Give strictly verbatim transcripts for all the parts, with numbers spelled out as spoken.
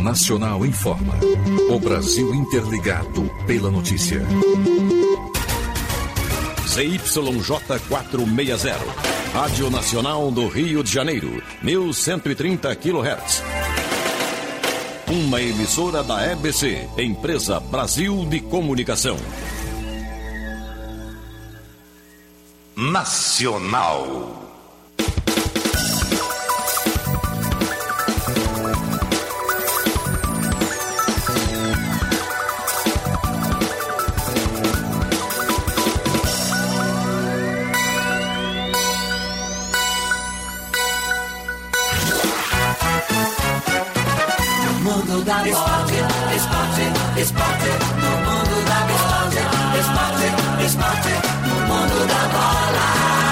Nacional informa. O Brasil interligado pela notícia. Z Y J quatrocentos e sessenta, Rádio Nacional do Rio de Janeiro, mil cento e trinta quilohertz. Uma emissora da E B C, Empresa Brasil de Comunicação. Nacional. Da esporte, esporte, esporte, no mundo da bola. Esporte, esporte, no mundo da bola.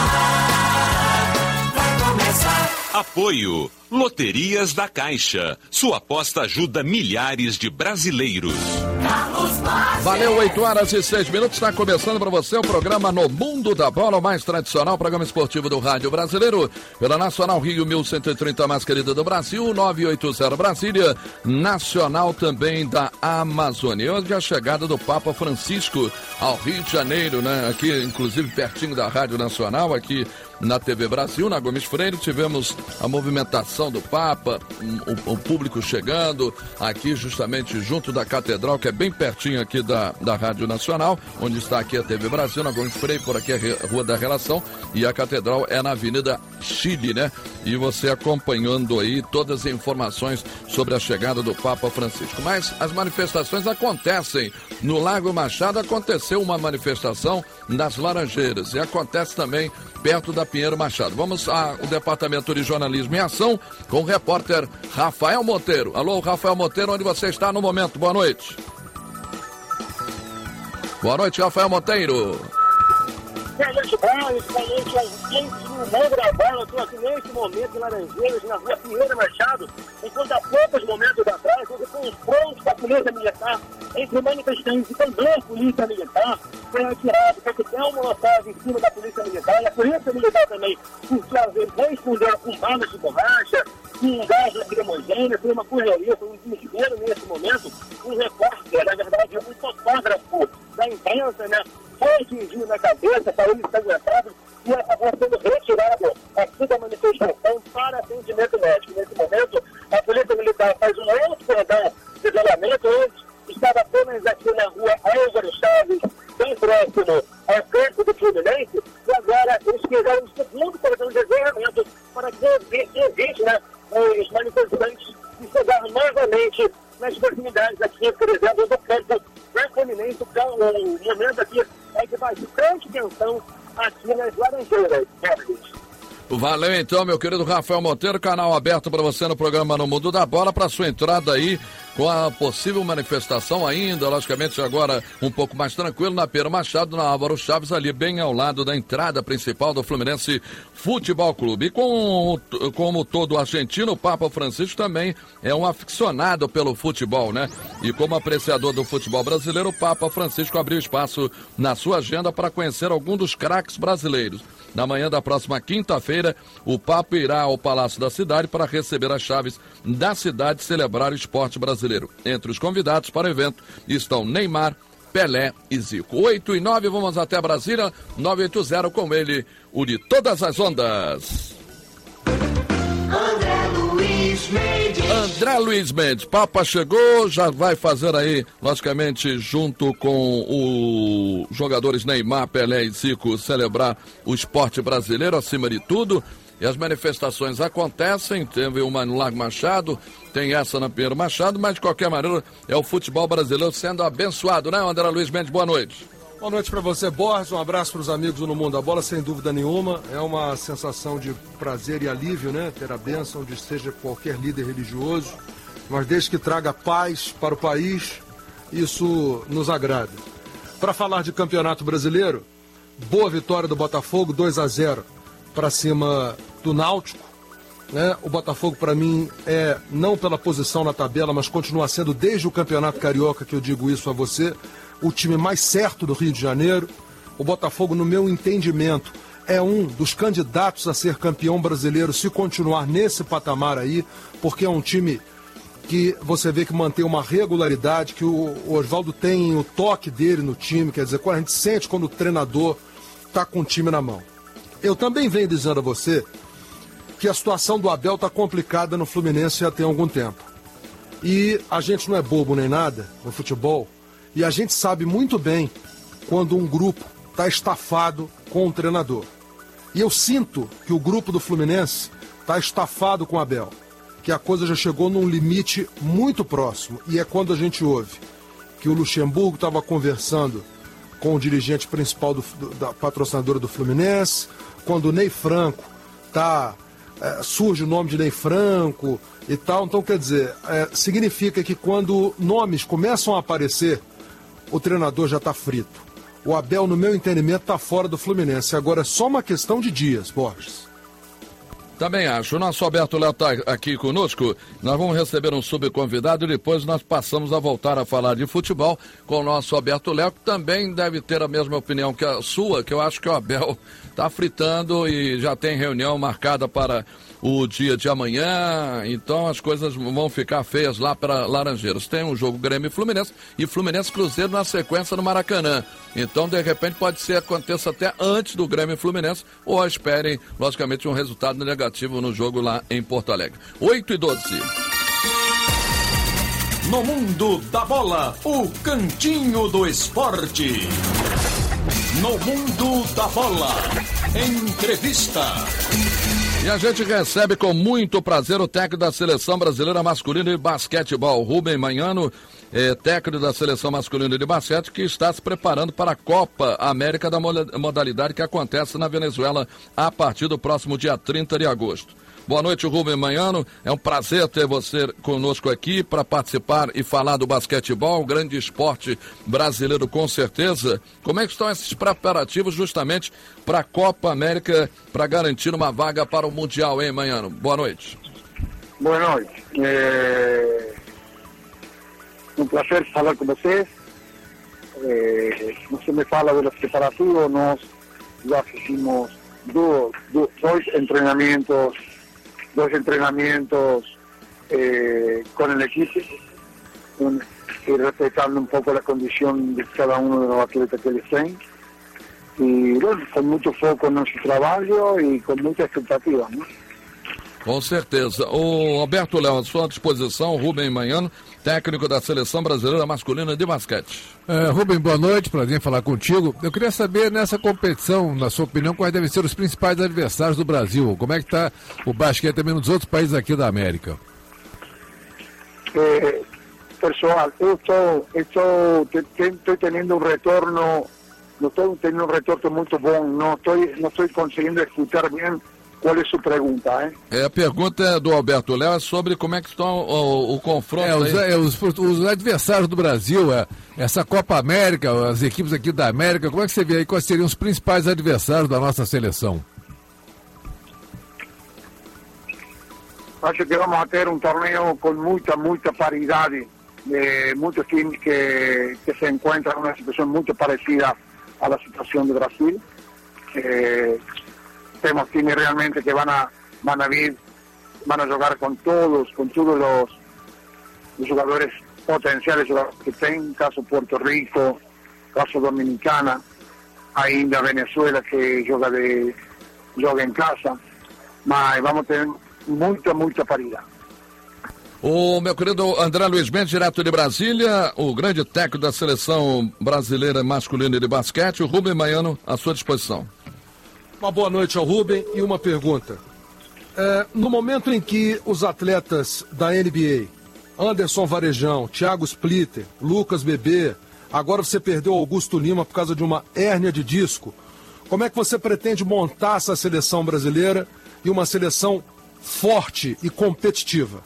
Vai começar. Apoio Loterias da Caixa. Sua aposta ajuda milhares de brasileiros. Valeu, oito horas e seis minutos. Está começando para você o programa No Mundo da Bola, o mais tradicional programa esportivo do rádio brasileiro, pela Nacional Rio mil cento e trinta, mais querida do Brasil, nove oito zero Brasília, nacional também da Amazônia. Hoje a chegada do Papa Francisco ao Rio de Janeiro, né? Aqui, inclusive, pertinho da Rádio Nacional, aqui na T V Brasil, na Gomes Freire, tivemos a movimentação do Papa, o, o público chegando aqui justamente junto da Catedral, que é bem pertinho aqui da, da Rádio Nacional, onde está aqui a T V Brasil, na Gomes Freire, por aqui é a Rua da Relação, e a Catedral é na Avenida Chile, né? E você acompanhando aí todas as informações sobre a chegada do Papa Francisco. Mas as manifestações acontecem. No Lago Machado aconteceu uma manifestação nas Laranjeiras e acontece também perto da Pinheiro Machado. Vamos ao Departamento de Jornalismo em Ação com o repórter Rafael Monteiro. Alô, Rafael Monteiro, onde você está no momento? Boa noite. Boa noite, Rafael Monteiro. Boa noite, Boris. Boa noite aos clientes do Mundo da Bola. Estou aqui nesse momento em Laranjeiras, na Rua Pinheiro Machado, enquanto há poucos momentos atrás, houve confronto com a Polícia Militar entre manifestantes e também a Polícia Militar. Foi atirado coquetel molotov em cima da Polícia Militar, e a Polícia Militar também, por sua vez, respondeu com balas de borracha, com gás lacrimogêneo. Foi uma correria, foi um desespero nesse momento. Um repórter, na verdade, um fotógrafo da imprensa, né, foi atingido na cabeça, saiu ensanguentado e acabou sendo retirado aqui da manifestação para atendimento médico. Nesse momento, a Polícia Militar faz um outro cordão de isolamento. Antes, estava apenas aqui na Rua Álvaro Chaves, bem próximo ao campo do Fluminense, e agora eles fizeram um segundo cordão de isolamento para que evite, né, os manifestantes de chegar novamente nas proximidades aqui, por exemplo, do campo da Fluminense. Então, o momento aqui é de bastante tensão aqui nas Laranjeiras. Valeu então, meu querido Rafael Monteiro, canal aberto para você no programa No Mundo da Bola, para sua entrada aí com a possível manifestação ainda, logicamente agora um pouco mais tranquilo, na Pinheiro Machado, na Álvaro Chaves, ali bem ao lado da entrada principal do Fluminense Futebol Clube. E com, como todo argentino, o Papa Francisco também é um aficionado pelo futebol, né? E como apreciador do futebol brasileiro, o Papa Francisco abriu espaço na sua agenda para conhecer algum dos craques brasileiros. Na manhã da próxima quinta-feira, o Papa irá ao Palácio da Cidade para receber as chaves da cidade e celebrar o esporte brasileiro. Entre os convidados para o evento estão Neymar, Pelé e Zico. oito e nove, vamos até Brasília, nove oito zero com ele, o de todas as ondas. André Luiz Mendes. André Luiz Mendes, Papa chegou, já vai fazer aí, logicamente, junto com os jogadores Neymar, Pelé e Zico, celebrar o esporte brasileiro acima de tudo. E as manifestações acontecem, teve uma no Lago Machado, tem essa na Pinheiro Machado, mas de qualquer maneira é o futebol brasileiro sendo abençoado, né, André Luiz Mendes? Boa noite. Boa noite para você, Borges, um abraço para os amigos do No Mundo da Bola, sem dúvida nenhuma, é uma sensação de prazer e alívio, né, ter a bênção de seja qualquer líder religioso, mas desde que traga paz para o país, isso nos agrada. Para falar de campeonato brasileiro, boa vitória do Botafogo, dois a zero para cima do Náutico, né? O Botafogo, para mim, é não pela posição na tabela, mas continua sendo, desde o Campeonato Carioca, que eu digo isso a você, o time mais certo do Rio de Janeiro. O Botafogo, no meu entendimento, é um dos candidatos a ser campeão brasileiro se continuar nesse patamar aí, porque é um time que você vê que mantém uma regularidade, que o Oswaldo tem o toque dele no time, quer dizer, quando a gente sente quando o treinador está com o time na mão. Eu também venho dizendo a você que a situação do Abel está complicada no Fluminense já tem algum tempo. E a gente não é bobo nem nada no futebol, e a gente sabe muito bem quando um grupo está estafado com um treinador. E eu sinto que o grupo do Fluminense está estafado com o Abel, que a coisa já chegou num limite muito próximo. E é quando a gente ouve que o Luxemburgo estava conversando com o dirigente principal do, do, da patrocinadora do Fluminense, quando o Ney Franco tá, é, surge o nome de Ney Franco e tal. Então, quer dizer, é, significa que quando nomes começam a aparecer, o treinador já está frito. O Abel, no meu entendimento, está fora do Fluminense. Agora é só uma questão de dias, Borges. Também acho. O nosso Alberto Léo está aqui conosco. Nós vamos receber um subconvidado e depois nós passamos a voltar a falar de futebol com o nosso Alberto Léo, que também deve ter a mesma opinião que a sua, que eu acho que o Abel está fritando e já tem reunião marcada para o dia de amanhã, então as coisas vão ficar feias lá para Laranjeiras. Tem um jogo Grêmio e Fluminense e Fluminense Cruzeiro na sequência no Maracanã. Então, de repente, pode ser aconteça até antes do Grêmio e Fluminense, ou esperem, logicamente, um resultado negativo no jogo lá em Porto Alegre. oito e doze. No mundo da bola, o cantinho do esporte. No mundo da bola, entrevista. E a gente recebe com muito prazer o técnico da Seleção Brasileira Masculina de Basquetebol, Rubem Manhano, é, técnico da Seleção Masculina de Basquete, que está se preparando para a Copa América da modalidade que acontece na Venezuela a partir do próximo dia trinta de agosto. Boa noite, Rubem Manhano. É um prazer ter você conosco aqui para participar e falar do basquetebol, um grande esporte brasileiro com certeza. Como é que estão esses preparativos justamente para a Copa América, para garantir uma vaga para o Mundial, hein, Manhano? Boa noite. Boa noite. É um prazer falar com vocês. É... Você me fala dos preparativos, nós já fizemos do, do, dois treinamentos dos entrenamientos eh, con el equipo un, y respetando un poco la condición de cada uno de los atletas que les tienen y bueno, con mucho foco en nuestro trabajo y con mucha expectativa, ¿no? Com certeza. O Alberto Léo, à sua disposição, Rubem Manhano, técnico da Seleção Brasileira Masculina de Basquete. É, Rubem, boa noite, prazer em falar contigo. Eu queria saber, nessa competição, na sua opinião, quais devem ser os principais adversários do Brasil? Como é que está o basquete também nos outros países aqui da América? Eh, pessoal, eu estou, estou, estou tendo um retorno, não estou tendo um retorno muito bom, não estou, não estou conseguindo escutar bem. Qual é a sua pergunta, hein? É, a pergunta do Alberto Léo é sobre como é que estão o, o confronto. É, os, é, os, os adversários do Brasil, é, essa Copa América, as equipes aqui da América, como é que você vê aí quais seriam os principais adversários da nossa seleção? Acho que vamos a ter um torneio com muita, muita paridade, de muitos times que, que se encontram em uma situação muito parecida à situação do Brasil. Eh, Tenemos times realmente que van a van a vir, van a jugar con todos, con todos los, los jugadores potenciales que tienen, caso Puerto Rico, caso Dominicana, ainda Venezuela que juega de juega en casa, mas vamos a tener muita, muita paridade. O meu querido André Luiz Mendes, direto de Brasília, o grande técnico da Seleção Brasileira Masculina de Basquete, o Rubem Manhano, à sua disposição. Uma boa noite ao Rubem e uma pergunta. É, no momento em que os atletas da N B A, Anderson Varejão, Thiago Splitter, Lucas Bebê, agora você perdeu Augusto Lima por causa de uma hérnia de disco, como é que você pretende montar essa seleção brasileira e uma seleção forte e competitiva?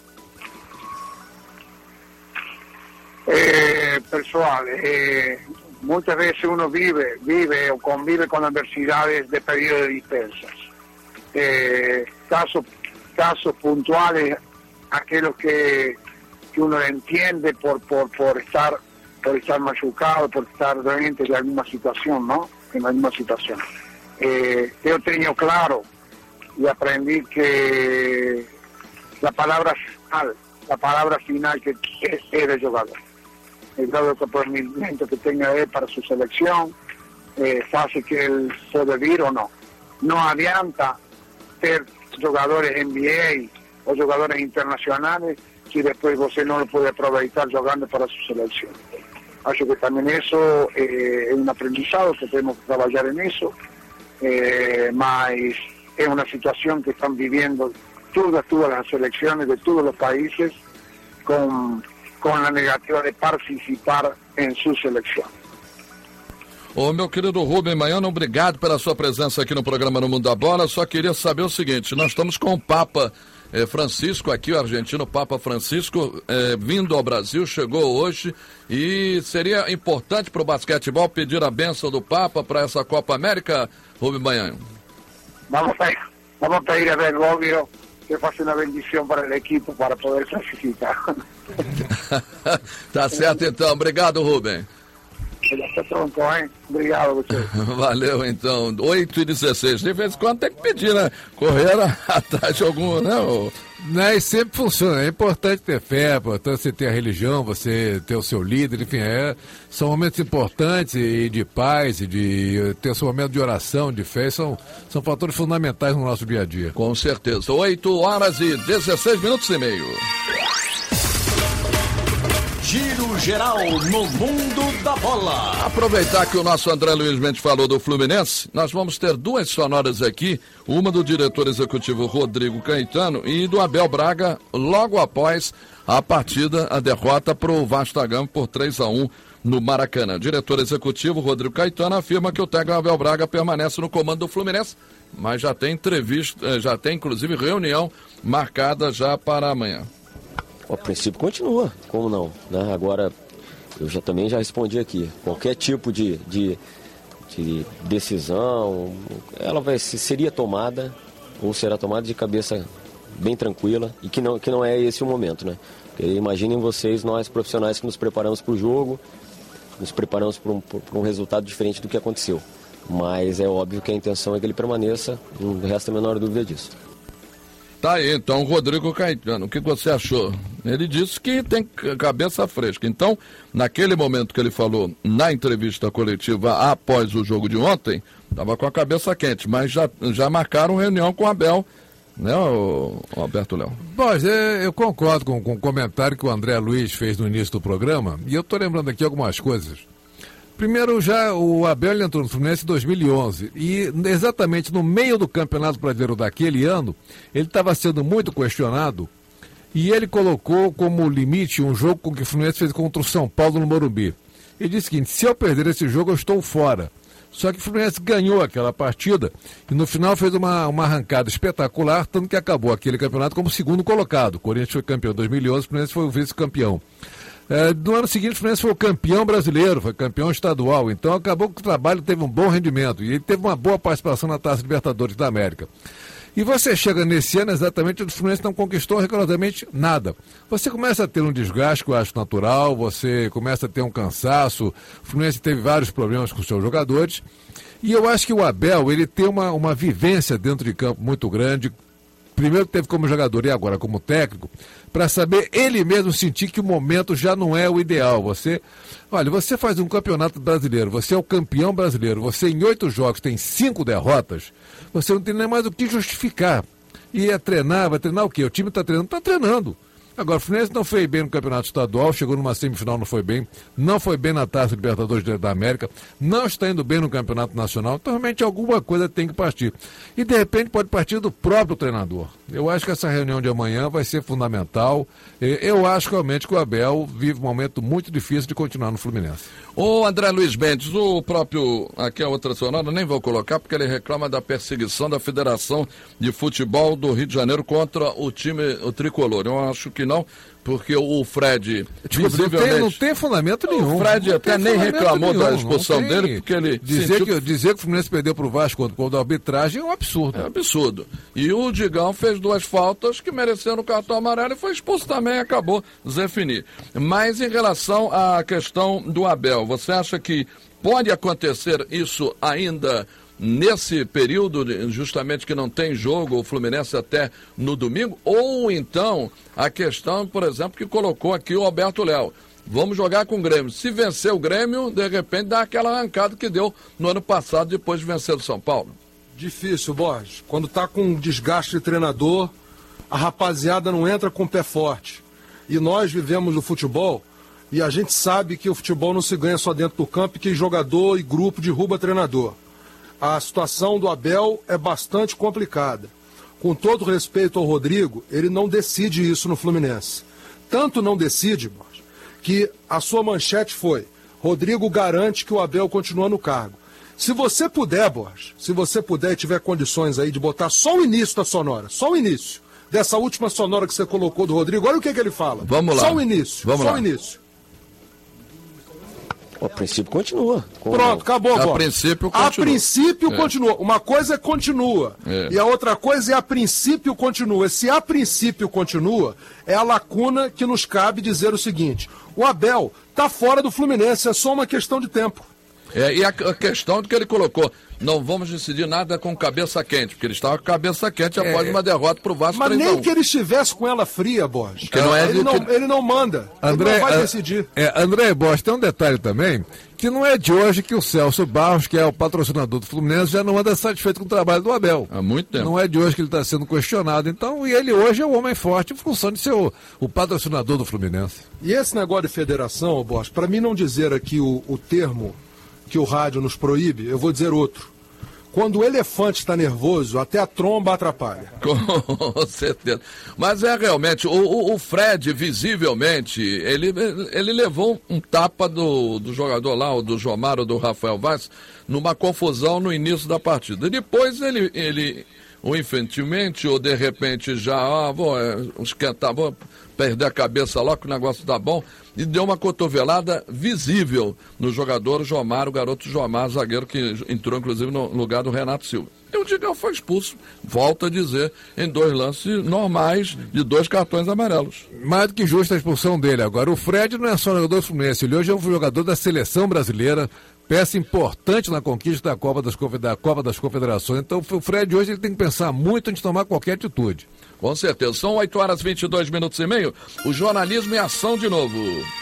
Eh, pessoal, eh... muchas veces uno vive, vive o convive con adversidades de pedido de dispensas. Eh, casos, casos puntuales, aquellos que, que uno entiende por, por, por estar, por estar machucado, por estar realmente en alguna situación, ¿no? En alguna situación. Eh, yo tengo claro y aprendí que la palabra final la palabra final que es, es del jugador. El grado de compromiso que tenga él para su selección, eh, hace que él puede ir o no. No adianta ser jugadores N B A o jugadores internacionales si después usted no lo puede aprovechar jugando para su selección. Acho que también eso eh, es un aprendizado que tenemos que trabajar en eso, eh, más es una situación que están viviendo todas, todas las selecciones de todos los países con, con la negativa de participar en su selección. Ô, meu querido Rubem Baiano, obrigado pela sua presença aqui no programa No Mundo da Bola. Só queria saber o seguinte, nós estamos com o Papa eh, Francisco aqui, o argentino Papa Francisco, eh, vindo ao Brasil, chegou hoje, e seria importante para o basquetebol pedir a bênção do Papa para essa Copa América, Rubem Baiano? Vamos a ir, vamos a ir a ver, obvio, que faça uma bendição para o equipo para poder classificar. Tá certo então, obrigado, Rubem. Até pronto, hein? Obrigado a você. Valeu, então. oito e dezesseis. De vez em quando tem que pedir, né? Correr atrás de algum, né? Ô? Né, e sempre funciona. É importante ter fé, é importante você ter a religião, você ter o seu líder, enfim, é, são momentos importantes e de paz, e de ter o seu momento de oração, de fé, são, são fatores fundamentais no nosso dia a dia. Com certeza. oito horas e dezesseis minutos e meio. Giro geral no Mundo da Bola. Aproveitar que o nosso André Luiz Mendes falou do Fluminense, nós vamos ter duas sonoras aqui, uma do diretor executivo Rodrigo Caetano e do Abel Braga, logo após a partida, a derrota para o Vasco da Gama por três a um no Maracanã. O diretor executivo Rodrigo Caetano afirma que o técnico Abel Braga permanece no comando do Fluminense, mas já tem entrevista, já tem inclusive reunião marcada já para amanhã. O princípio continua, como não, né? Agora, eu já também já respondi aqui, qualquer tipo de, de, de decisão, ela vai, seria tomada, ou será tomada de cabeça bem tranquila, e que não, que não é esse o momento, né? Porque imaginem vocês, nós profissionais que nos preparamos para o jogo, nos preparamos para um, para um resultado diferente do que aconteceu, mas é óbvio que a intenção é que ele permaneça, não resta a menor dúvida disso. Tá aí, então, Rodrigo Caetano, o que você achou? Ele disse que tem cabeça fresca. Então, naquele momento que ele falou na entrevista coletiva após o jogo de ontem, estava com a cabeça quente, mas já, já marcaram reunião com o Abel, né, o, o Alberto Léo? Pois, é, eu concordo com, com o comentário que o André Luiz fez no início do programa, e eu estou lembrando aqui algumas coisas. Primeiro, já o Abel entrou no Fluminense em dois mil e onze e exatamente no meio do Campeonato Brasileiro daquele ano, ele estava sendo muito questionado e ele colocou como limite um jogo com que o Fluminense fez contra o São Paulo no Morumbi. Ele disse o seguinte, se eu perder esse jogo eu estou fora. Só que o Fluminense ganhou aquela partida e no final fez uma, uma arrancada espetacular, tanto que acabou aquele campeonato como segundo colocado. O Corinthians foi campeão em dois mil e onze, o Fluminense foi o vice-campeão. É, no ano seguinte, o Fluminense foi o campeão brasileiro, foi campeão estadual, então acabou que o trabalho teve um bom rendimento e ele teve uma boa participação na Taça Libertadores da América. E você chega nesse ano exatamente onde o Fluminense não conquistou rigorosamente nada. Você começa a ter um desgaste que eu acho natural, você começa a ter um cansaço, o Fluminense teve vários problemas com os seus jogadores, e eu acho que o Abel, ele tem uma, uma vivência dentro de campo muito grande, primeiro teve como jogador e agora como técnico, para saber ele mesmo sentir que o momento já não é o ideal. Você, olha, você faz um campeonato brasileiro, você é o campeão brasileiro, você em oito jogos tem cinco derrotas, você não tem nem mais o que justificar. E é treinar, vai treinar o quê? O time está treinando? Está treinando. Agora, o Fluminense não foi bem no campeonato estadual, chegou numa semifinal, não foi bem, não foi bem na Taça Libertadores da América, não está indo bem no campeonato nacional, então realmente alguma coisa tem que partir. E de repente pode partir do próprio treinador. Eu acho que essa reunião de amanhã vai ser fundamental. Eu acho realmente que o Abel vive um momento muito difícil de continuar no Fluminense. O André Luiz Mendes, o próprio, aqui a outra sonora, nem vou colocar porque ele reclama da perseguição da Federação de Futebol do Rio de Janeiro contra o time, o tricolor. Eu acho que não, porque o Fred, Desculpa, visivelmente... Não tem, não tem fundamento nenhum. O Fred não até nem reclamou nenhum, da expulsão dele, porque ele... Dizer, sentiu... que, dizer que o Fluminense perdeu para o Vasco contra a arbitragem é um absurdo. É um absurdo. E o Digão fez duas faltas que mereceram o cartão amarelo e foi expulso também, acabou Zé Fini. Mas em relação à questão do Abel, você acha que pode acontecer isso ainda nesse período, justamente que não tem jogo, o Fluminense até no domingo, ou então a questão, por exemplo, que colocou aqui o Alberto Léo. Vamos jogar com o Grêmio. Se vencer o Grêmio, de repente dá aquela arrancada que deu no ano passado, depois de vencer o São Paulo. Difícil, Borges. Quando tá com desgaste de treinador, a rapaziada não entra com o pé forte. E nós vivemos o futebol e a gente sabe que o futebol não se ganha só dentro do campo e que jogador e grupo derruba treinador. A situação do Abel é bastante complicada. Com todo respeito ao Rodrigo, ele não decide isso no Fluminense. Tanto não decide, Borges, que a sua manchete foi: Rodrigo garante que o Abel continua no cargo. Se você puder, Borges, se você puder e tiver condições aí de botar só o início da sonora, só o início dessa última sonora que você colocou do Rodrigo, olha o que, que ele fala. Vamos lá. Só o início, Vamos só lá. o início. O princípio continua. Como... Pronto, acabou, A Borges. princípio A continua. princípio É. continua. Uma coisa é continua. É. E a outra coisa é a princípio continua. Se a princípio continua, é a lacuna que nos cabe dizer o seguinte: o Abel tá fora do Fluminense, é só uma questão de tempo. É, e a, a questão que ele colocou, não vamos decidir nada com cabeça quente, porque ele estava com cabeça quente após É. uma derrota para o Vasco Mas três a nem um. que ele estivesse com ela fria, Borges. Que não é ele, de- não, que- ele não manda. André, ele não vai a- decidir. É, André Bosch, tem um detalhe também, que não é de hoje que o Celso Barros, que é o patrocinador do Fluminense, já não anda satisfeito com o trabalho do Abel. Há muito tempo. Não é de hoje que ele está sendo questionado. Então, e ele hoje é o homem forte em função de ser o, o patrocinador do Fluminense. E esse negócio de federação, Borges, para mim não dizer aqui o, o termo que o rádio nos proíbe, eu vou dizer outro. Quando o elefante está nervoso, até a tromba atrapalha. Com certeza. Mas é realmente, o, o, o Fred, visivelmente, ele, ele levou um tapa do, do jogador lá, o do Jomar ou do Rafael Vaz, numa confusão no início da partida. Depois ele, ele ou infantilmente, ou de repente já, ah, vou é, esquentar, vou perder a cabeça logo que o negócio tá bom, e deu uma cotovelada visível no jogador Jomar, o garoto Jomar, zagueiro que entrou inclusive no lugar do Renato Silva. E o Digão foi expulso, volto a dizer, em dois lances normais de dois cartões amarelos. Mais do que justa a expulsão dele. Agora, o Fred não é só jogador do Fluminense, ele hoje é um jogador da seleção brasileira, peça importante na conquista da Copa das, Confe- da Copa das Confederações. Então, o Fred hoje ele tem que pensar muito antes de tomar qualquer atitude. Com certeza. São oito horas e vinte e dois minutos e meio. O jornalismo em ação de novo.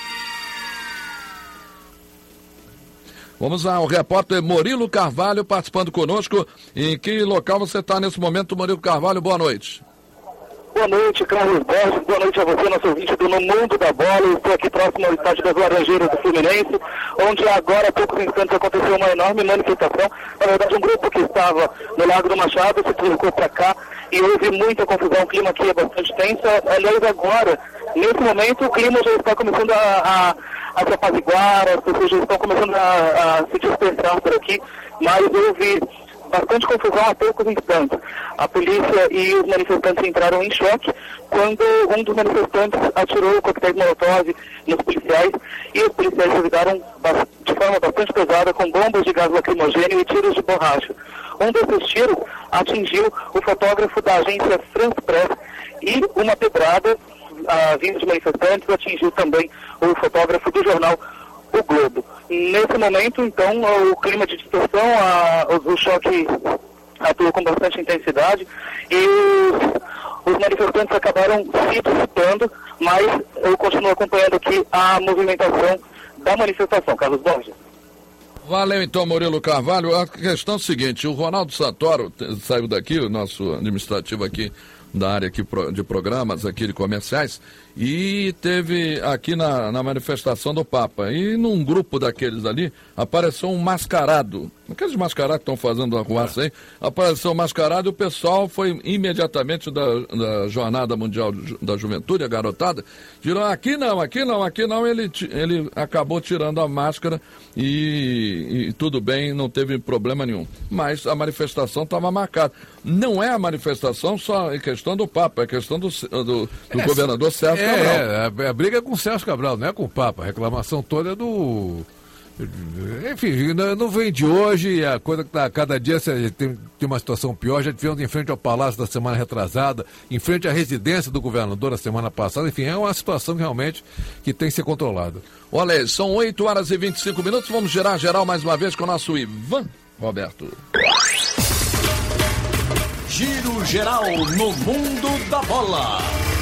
Vamos ao repórter Murilo Carvalho participando conosco. Em que local você está nesse momento, Murilo Carvalho? Boa noite. Boa noite, Carlos Borges. Boa noite a você, nosso ouvinte do No Mundo da Bola. Eu estou aqui próximo ao estádio das Laranjeiras do Fluminense, onde agora, há poucos instantes, aconteceu uma enorme manifestação. Na verdade, um grupo que estava no Lago do Machado se deslocou para cá e houve muita confusão. O clima aqui é bastante tenso. Aliás, agora, nesse momento, o clima já está começando a, a, a se apaziguar, as pessoas já estão começando a, a se dispersar por aqui, mas houve bastante confusão há poucos instantes. A polícia e os manifestantes entraram em choque quando um dos manifestantes atirou coquetéis Molotov nos policiais e os policiais revidaram de forma bastante pesada com bombas de gás lacrimogêneo e tiros de borracha. Um desses tiros atingiu o fotógrafo da agência France Press e uma pedrada a vinda de manifestantes atingiu também o fotógrafo do jornal O Globo. Nesse momento, então, o clima de distorção, a, o, o choque atuou com bastante intensidade e os, os manifestantes acabaram se dissipando, mas eu continuo acompanhando aqui a movimentação da manifestação. Carlos Borges. Valeu então, Murilo Carvalho. A questão é a seguinte, o Ronaldo Santoro t- saiu daqui, o nosso administrativo aqui da área aqui pro- de programas, aqui de comerciais, e teve aqui na, na manifestação do Papa. E num grupo daqueles ali, apareceu um mascarado. Aqueles mascarados que estão fazendo a ruaça aí, apareceu um mascarado e o pessoal foi imediatamente da, da Jornada Mundial Ju- da Juventude, a garotada, tirou aqui não, aqui não, aqui não, ele, ti- ele acabou tirando a máscara e, e tudo bem, não teve problema nenhum. Mas a manifestação estava marcada. Não é a manifestação só em questão do Papa, é questão do, do, do É, governador Sérgio Cabral. É, a, a briga é com o Sérgio Cabral, não é com o Papa. A reclamação toda é do... Enfim, não, não vem de hoje, a coisa que tá, cada dia você tem, tem uma situação pior. Já tivemos em frente ao Palácio da semana retrasada, em frente à residência do governador na semana passada. Enfim, é uma situação realmente que tem que ser controlada. Olha, são oito horas e vinte e cinco minutos, vamos girar geral mais uma vez com o nosso Ivan Roberto. Giro Geral no Mundo da Bola.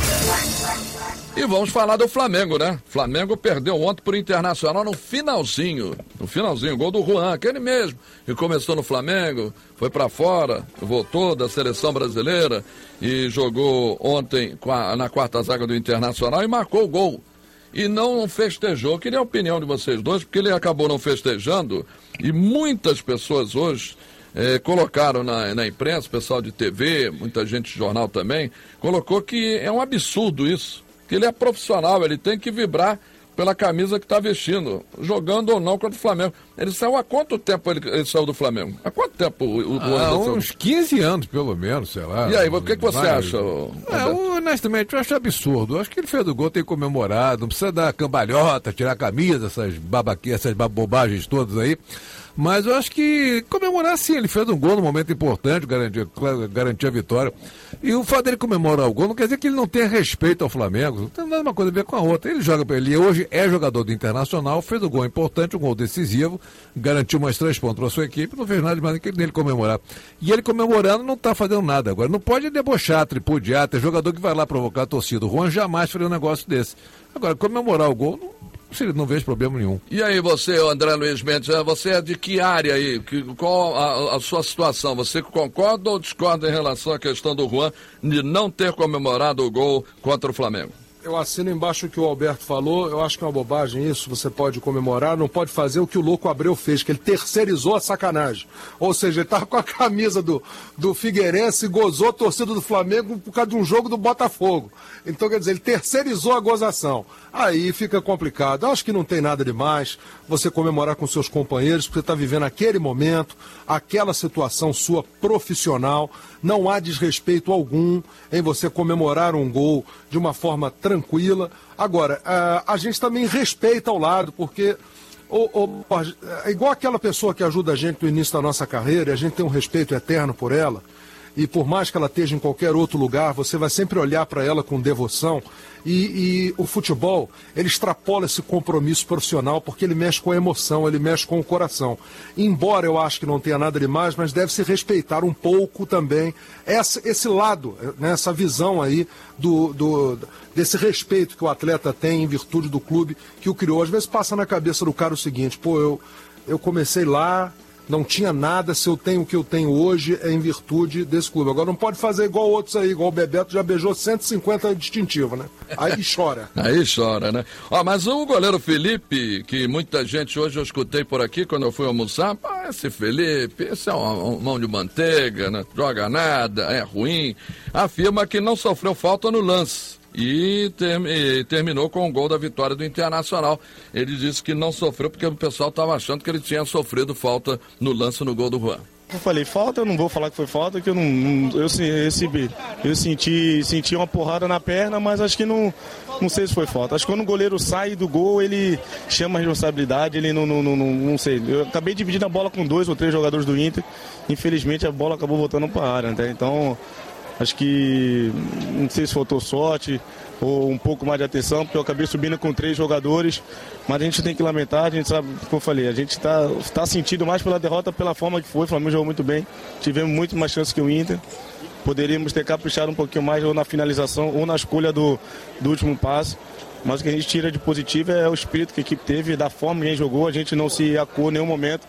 E vamos falar do Flamengo, né? Flamengo perdeu ontem pro Internacional no finalzinho. No finalzinho, gol do Juan, aquele mesmo, que começou no Flamengo, foi pra fora, voltou da seleção brasileira e jogou ontem na quarta zaga do Internacional e marcou o gol. E não festejou. Eu queria a opinião de vocês dois, porque ele acabou não festejando e muitas pessoas hoje eh, colocaram na, na imprensa, pessoal de T V, muita gente de jornal também, colocou que é um absurdo isso. Que ele é profissional, ele tem que vibrar pela camisa que está vestindo, jogando ou não contra o Flamengo. Ele saiu há quanto tempo ele, ele saiu do Flamengo? Há quanto tempo o, o ah, Há uns quinze anos, pelo menos, sei lá. E aí, o que, que você Vai, acha? É, honestamente, eu acho absurdo. Eu acho que ele fez o gol, tem que comemorar, não precisa dar cambalhota, tirar a camisa, essas babaquias, essas bobagens todas aí. Mas eu acho que comemorar sim, ele fez um gol no momento importante, garantir, garantir a vitória. E o fato dele comemorar o gol não quer dizer que ele não tenha respeito ao Flamengo, não tem nada uma coisa a ver com a outra. Ele joga, ele hoje é jogador do Internacional, fez um gol importante, um gol decisivo, garantiu mais três pontos para a sua equipe, não fez nada mais do que ele comemorar. E ele comemorando não está fazendo nada agora. Não pode debochar, tripudiar, ter jogador que vai lá provocar a torcida. O Juan jamais faria um negócio desse. Agora, comemorar o gol, não... não vejo problema nenhum. E aí você, André Luiz Mendes, você é de que área aí? Que, qual a, a sua situação? Você concorda ou discorda em relação à questão do Juan de não ter comemorado o gol contra o Flamengo? Eu assino embaixo o que o Alberto falou, eu acho que é uma bobagem isso, você pode comemorar, não pode fazer o que o Louco Abreu fez, que ele terceirizou a sacanagem. Ou seja, ele estava com a camisa do, do Figueirense e gozou a torcida do Flamengo por causa de um jogo do Botafogo. Então, quer dizer, ele terceirizou a gozação. Aí fica complicado. Eu acho que não tem nada demais você comemorar com seus companheiros, porque você está vivendo aquele momento, aquela situação sua profissional. Não há desrespeito algum em você comemorar um gol de uma forma tranquila. Agora, a, a gente também respeita ao lado, porque o, o, é igual aquela pessoa que ajuda a gente no início da nossa carreira, e a gente tem um respeito eterno por ela, e por mais que ela esteja em qualquer outro lugar, você vai sempre olhar para ela com devoção. E, e o futebol, ele extrapola esse compromisso profissional porque ele mexe com a emoção, ele mexe com o coração. Embora eu acho que não tenha nada demais, mas deve-se respeitar um pouco também essa, esse lado, né, essa visão aí do, do, desse respeito que o atleta tem em virtude do clube que o criou. Às vezes passa na cabeça do cara o seguinte, pô, eu, eu comecei lá... não tinha nada, se eu tenho o que eu tenho hoje é em virtude desse clube. Agora não pode fazer igual outros aí, igual o Bebeto já beijou cento e cinquenta distintivos, né? Aí chora. Aí chora, né? Ó, mas o goleiro Felipe, que muita gente hoje eu escutei por aqui quando eu fui almoçar, ah, esse Felipe, esse é uma mão de manteiga, né? Joga nada, é ruim, afirma que não sofreu falta no lance. E, ter, e terminou com o gol da vitória do Internacional. Ele disse que não sofreu porque o pessoal estava achando que ele tinha sofrido falta no lance no gol do Juan. Eu falei, falta, eu não vou falar que foi falta, que eu não, não eu recebi. Eu senti, senti uma porrada na perna, mas acho que não, não sei se foi falta. Acho que quando o goleiro sai do gol, ele chama a responsabilidade, ele não, não, não, não, não sei. Eu acabei dividindo a bola com dois ou três jogadores do Inter, infelizmente a bola acabou voltando para a área, né? Então... acho que não sei se faltou sorte ou um pouco mais de atenção, porque eu acabei subindo com três jogadores, mas a gente tem que lamentar, a gente sabe, como eu falei, a gente está tá sentindo mais pela derrota, pela forma que foi, o Flamengo jogou muito bem, tivemos muito mais chances que o Inter, poderíamos ter caprichado um pouquinho mais ou na finalização ou na escolha do, do último passe, mas o que a gente tira de positivo é o espírito que a equipe teve, da forma que a gente jogou, a gente não se acuou em nenhum momento,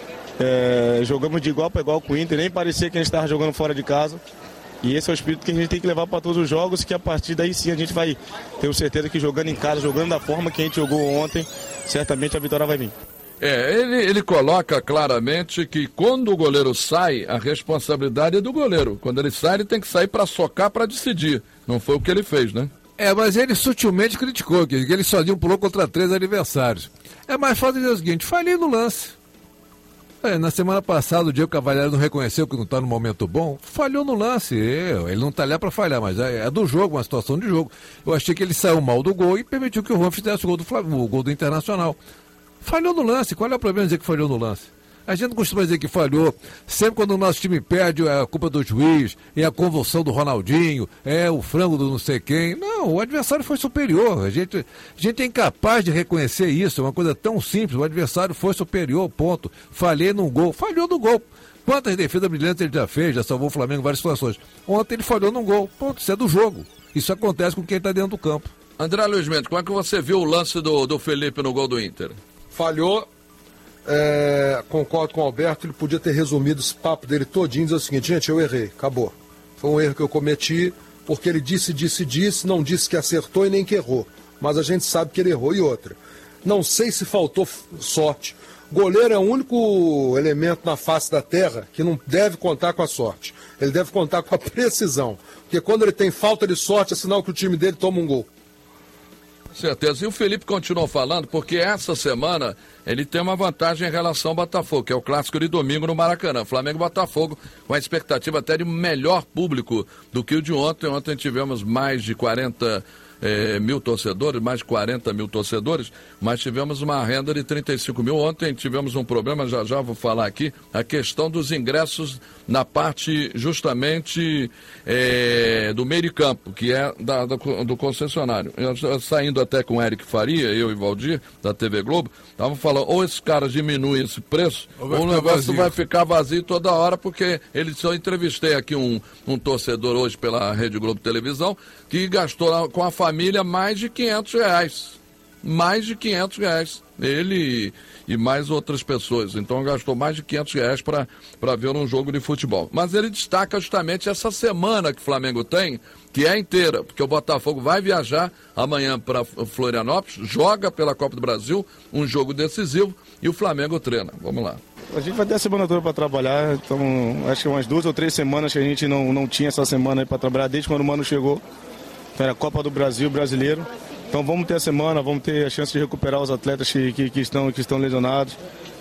é, jogamos de igual para igual com o Inter, nem parecia que a gente estava jogando fora de casa. E esse é o espírito que a gente tem que levar para todos os jogos, que a partir daí sim a gente vai ter certeza que jogando em casa, jogando da forma que a gente jogou ontem, certamente a vitória vai vir. É, ele, ele coloca claramente que quando o goleiro sai, a responsabilidade é do goleiro. Quando ele sai, ele tem que sair para socar, para decidir. Não foi o que ele fez, né? É, mas ele sutilmente criticou, que ele sozinho pulou contra três adversários. É mais fácil dizer o seguinte, falhei no lance. É, na semana passada o Diego Cavalieri não reconheceu que não está no momento bom, falhou no lance, ele não está lá para falhar, mas é, é do jogo, uma situação de jogo. Eu achei que ele saiu mal do gol e permitiu que o Juan fizesse o gol do, Flamengo, o gol do Internacional. Falhou no lance, qual é o problema de dizer que falhou no lance? A gente costuma dizer que falhou, sempre quando o nosso time perde é a culpa do juiz, é a convulsão do Ronaldinho, é o frango do não sei quem. Não, o adversário foi superior, a gente, a gente é incapaz de reconhecer isso, é uma coisa tão simples, o adversário foi superior, ponto. Falhei num gol, falhou no gol. Quantas defesas brilhantes ele já fez, já salvou o Flamengo em várias situações. Ontem ele falhou num gol. Pronto, isso é do jogo. Isso acontece com quem está dentro do campo. André Luiz Mendes, como é que você viu o lance do, do Felipe no gol do Inter? Falhou. É, concordo com o Alberto, ele podia ter resumido esse papo dele todinho, dizer o seguinte: gente, eu errei, acabou. Foi um erro que eu cometi, porque ele disse, disse, disse, não disse que acertou e nem que errou. Mas a gente sabe que ele errou. E outra, não sei se faltou sorte. Goleiro é o único elemento na face da terra que não deve contar com a sorte. Ele deve contar com a precisão. Porque quando ele tem falta de sorte, é sinal que o time dele toma um gol. Certeza. E o Felipe continuou falando porque essa semana ele tem uma vantagem em relação ao Botafogo, que é o clássico de domingo no Maracanã. Flamengo e Botafogo com a expectativa até de melhor público do que o de ontem. Ontem tivemos mais de quarenta eh, mil torcedores, mais de quarenta mil torcedores, mas tivemos uma renda de trinta e cinco mil. Ontem tivemos um problema, já já vou falar aqui, a questão dos ingressos na parte justamente eh, do meio de campo, que é da, do, do concessionário. Eu, saindo até com o Eric Faria, eu e Valdir, da T V Globo, estavam falando, ou esses caras diminuem esse preço, ou, ou o negócio vazio. vai ficar vazio toda hora, porque eles só entrevistei aqui um, um torcedor hoje pela Rede Globo Televisão, que gastou com a família mais de quinhentos reais. Mais de quinhentos reais. Ele e mais outras pessoas. Então gastou mais de quinhentos reais para ver um jogo de futebol. Mas ele destaca justamente essa semana que o Flamengo tem, que é inteira, porque o Botafogo vai viajar amanhã para Florianópolis, joga pela Copa do Brasil, um jogo decisivo, e o Flamengo treina. Vamos lá. A gente vai ter a semana toda para trabalhar, então acho que umas duas ou três semanas que a gente não, não tinha essa semana aí para trabalhar, desde quando o Mano chegou. Era a Copa do Brasil, brasileiro. Então vamos ter a semana, vamos ter a chance de recuperar os atletas que, que, que, estão, que estão lesionados.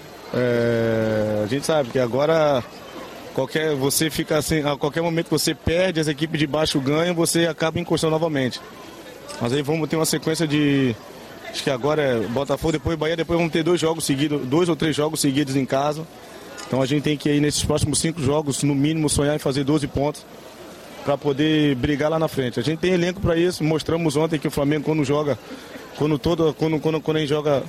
É, a gente sabe que agora qualquer, você fica assim, a qualquer momento que você perde, as equipes de baixo ganham, você acaba encostando novamente. Mas aí vamos ter uma sequência de. Acho que agora é Botafogo, depois Bahia, depois vamos ter dois jogos seguidos, dois ou três jogos seguidos em casa. Então a gente tem que ir nesses próximos cinco jogos, no mínimo, sonhar em fazer doze pontos para poder brigar lá na frente. A gente tem elenco para isso, mostramos ontem que o Flamengo quando joga, quando, todo, quando, quando, quando a gente joga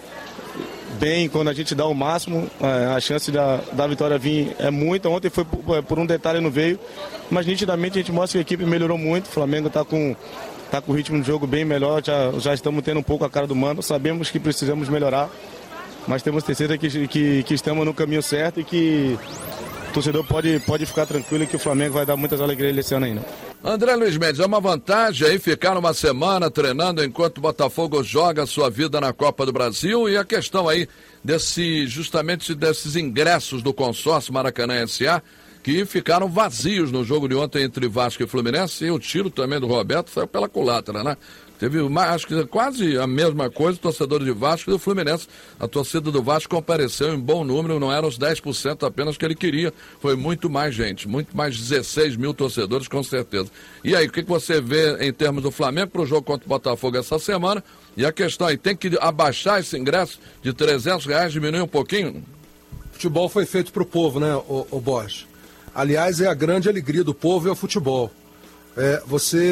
bem, quando a gente dá o máximo, a chance da, da vitória vir é muita. Ontem foi por, por um detalhe não veio, mas nitidamente a gente mostra que a equipe melhorou muito, o Flamengo está com, tá com o ritmo de jogo bem melhor, já, já estamos tendo um pouco a cara do Mano, sabemos que precisamos melhorar, mas temos certeza que, que, que estamos no caminho certo e que o torcedor pode, pode ficar tranquilo que o Flamengo vai dar muitas alegrias esse ano ainda. André Luiz Mendes, é uma vantagem aí ficar uma semana treinando enquanto o Botafogo joga a sua vida na Copa do Brasil, e a questão aí desse, justamente desses ingressos do consórcio Maracanã S A que ficaram vazios no jogo de ontem entre Vasco e Fluminense, e o tiro também do Roberto saiu pela culatra, né? Teve, acho que quase a mesma coisa, torcedores de Vasco e do Fluminense. A torcida do Vasco compareceu em bom número, não eram os dez por cento apenas que ele queria. Foi muito mais gente, muito mais dezesseis mil torcedores, com certeza. E aí, o que você vê em termos do Flamengo para o jogo contra o Botafogo essa semana? E a questão aí, tem que abaixar esse ingresso de trezentos reais, diminuir um pouquinho? Futebol foi feito para o povo, né, o, o Borges? Aliás, é a grande alegria do povo, é o futebol. É,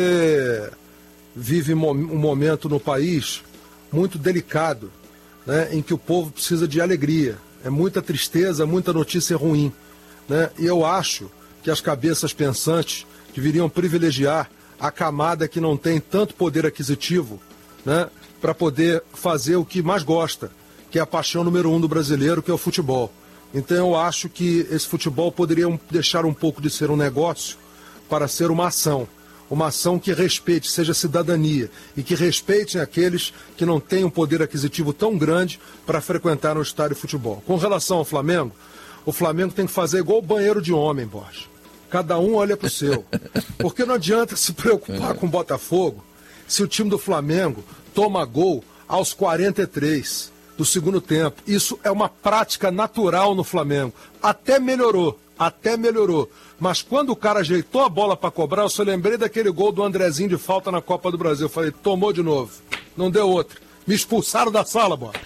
você vive um momento no país muito delicado, né, em que o povo precisa de alegria. É muita tristeza, muita notícia ruim, né? E eu acho que as cabeças pensantes deveriam privilegiar a camada que não tem tanto poder aquisitivo, né, para poder fazer o que mais gosta, que é a paixão número um do brasileiro, que é o futebol. Então eu acho que esse futebol poderia deixar um pouco de ser um negócio para ser uma ação. Uma ação que respeite, seja cidadania, e que respeitem aqueles que não têm um poder aquisitivo tão grande para frequentar no estádio de futebol. Com relação ao Flamengo, o Flamengo tem que fazer igual o banheiro de homem, Borges. Cada um olha para o seu. Porque não adianta se preocupar com o Botafogo se o time do Flamengo toma gol aos quarenta e três do segundo tempo. Isso é uma prática natural no Flamengo. Até melhorou, até melhorou. Mas quando o cara ajeitou a bola para cobrar, eu só lembrei daquele gol do Andrezinho de falta na Copa do Brasil. Eu falei, tomou de novo. Não deu outra. Me expulsaram da sala, Borges.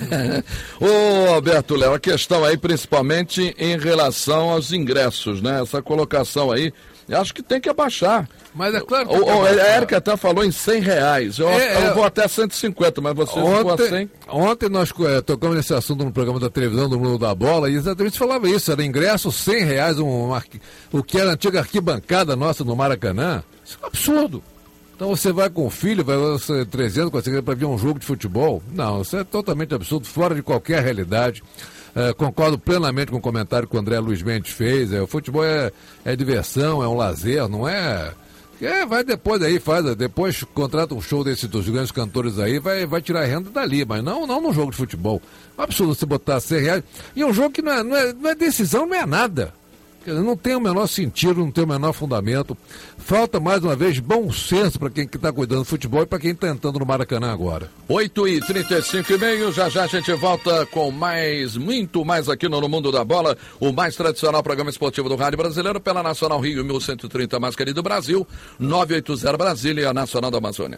Ô, Alberto Léo, a questão aí principalmente em relação aos ingressos, né? Essa colocação aí Eu acho que tem que abaixar. Mas é claro que o, o, a Érica até falou em cem reais. Eu, é, eu vou até cento e cinquenta, mas você ficou a cem. Ontem nós é, tocamos nesse assunto no programa da televisão do Mundo da Bola e exatamente falava isso. Era ingresso cem reais, um, um, o que era a antiga arquibancada nossa no Maracanã. Isso é um absurdo. Então você vai com o filho, vai você trezentos, quatrocentos para ver um jogo de futebol? Não, isso é totalmente absurdo, fora de qualquer realidade. É, concordo plenamente com o comentário que o André Luiz Mendes fez. É, o futebol é, é diversão, é um lazer, não é... É, vai depois aí, faz, depois contrata um show desses dos grandes cantores aí, vai, vai tirar renda dali, mas não, não no jogo de futebol. É absurdo você botar cem reais. E um jogo que não é, não é, não é decisão, não é nada. Não tem o menor sentido, não tem o menor fundamento. Falta, mais uma vez, bom senso para quem está cuidando do futebol e para quem está entrando no Maracanã agora. oito e trinta e cinco e meio, já já a gente volta com mais, muito mais aqui no, no Mundo da Bola, o mais tradicional programa esportivo do Rádio Brasileiro, pela Nacional Rio mil cento e trinta, mais querido Brasil, nove oito zero Brasília, a Nacional da Amazônia.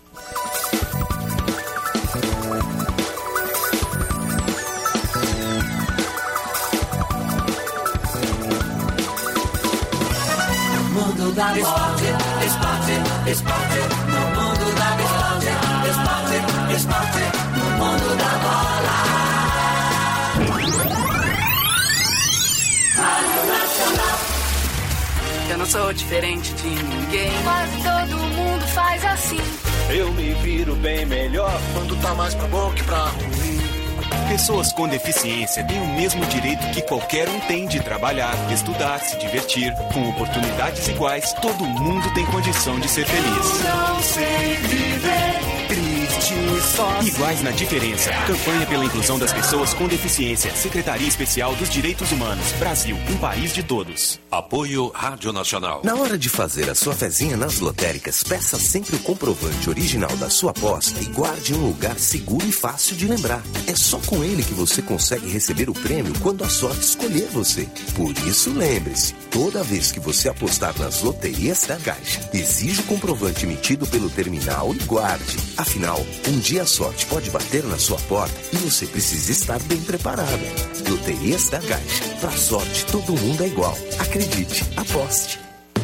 Mundo da esporte, esporte, esporte, no mundo da esporte, esporte, esporte, no mundo da bola. Rádio Nacional. Eu não sou diferente de ninguém. Quase todo mundo faz assim. Eu me viro bem melhor quando tá mais pra bom que pra ruim. Pessoas com deficiência têm o mesmo direito que qualquer um tem de trabalhar, estudar, se divertir. Com oportunidades iguais, todo mundo tem condição de ser feliz. Eu não sei viver triste só. Iguais na diferença. Campanha pela inclusão das pessoas com deficiência. Secretaria Especial dos Direitos Humanos. Brasil, um país de todos. Apoio Rádio Nacional. Na hora de fazer a sua fezinha nas lotéricas, peça sempre o comprovante original da sua aposta e guarde em um lugar seguro e fácil de lembrar. É só com ele que você consegue receber o prêmio quando a sorte escolher você. Por isso, lembre-se, toda vez que você apostar nas loterias da Caixa, exija o comprovante emitido pelo terminal e guarde. Afinal, um dia a sorte pode bater na sua porta e você precisa estar bem preparado. Loterias da Caixa. Pra sorte, todo mundo é igual. Acredite, aposte.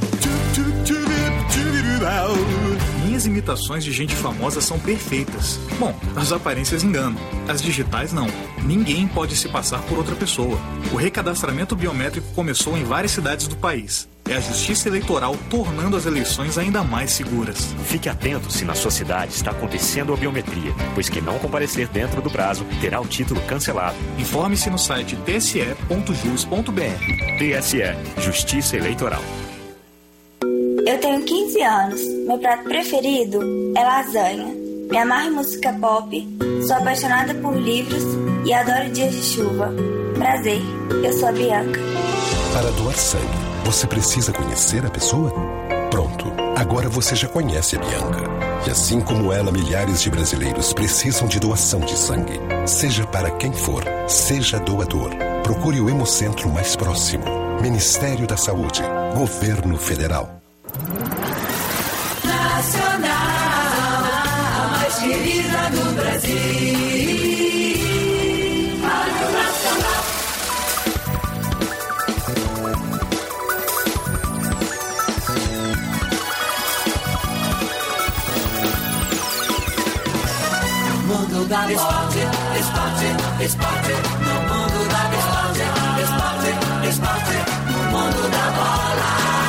Minhas imitações de gente famosa são perfeitas. Bom, as aparências enganam, as digitais não. Ninguém pode se passar por outra pessoa. O recadastramento biométrico começou em várias cidades do país. É a Justiça Eleitoral tornando as eleições ainda mais seguras. Fique atento se na sua cidade está acontecendo a biometria, pois quem não comparecer dentro do prazo terá o título cancelado. Informe-se no site t s e ponto jus ponto b r. T S E, Justiça Eleitoral. Eu tenho quinze anos. Meu prato preferido é lasanha. Me amarro em música pop, sou apaixonada por livros e adoro dias de chuva. Prazer, eu sou a Bianca. Para doar sangue, você precisa conhecer a pessoa? Pronto, agora você já conhece a Bianca. E assim como ela, milhares de brasileiros precisam de doação de sangue. Seja para quem for, seja doador. Procure o Hemocentro mais próximo. Ministério da Saúde, Governo Federal. Nacional, a mais querida do Brasil. Rádio Nacional. Mundo da esporte, esporte, esporte, no mundo da esporte, esporte, esporte, no mundo da bola.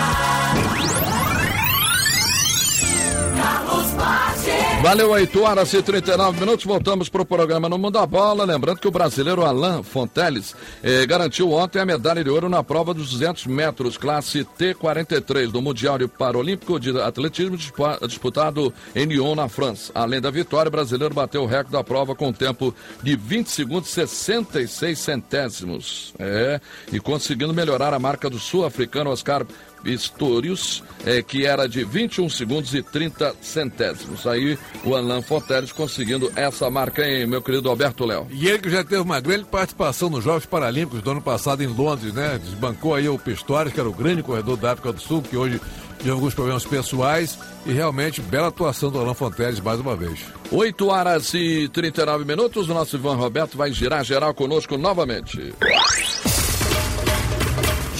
Valeu, oito horas e trinta e nove minutos, voltamos para o programa No Mundo da Bola, lembrando que o brasileiro Alain Fonteles eh, garantiu ontem a medalha de ouro na prova dos duzentos metros, classe T quarenta e três, do Mundial Paralímpico de Atletismo disputado em Lyon, na França. Além da vitória, o brasileiro bateu o recorde da prova com tempo de vinte segundos e sessenta e seis centésimos, é, e conseguindo melhorar a marca do sul-africano Oscar Pistorius, é, que era de vinte e um segundos e trinta centésimos. Aí o Alain Fonteles conseguindo essa marca, hein, meu querido Alberto Léo. E ele que já teve uma grande participação nos Jogos Paralímpicos do ano passado em Londres, né? Desbancou aí o Pistorius, que era o grande corredor da África do Sul, que hoje teve alguns problemas pessoais, e realmente bela atuação do Alain Fonteles mais uma vez. oito horas e trinta e nove minutos, o nosso Ivan Roberto vai girar geral conosco novamente.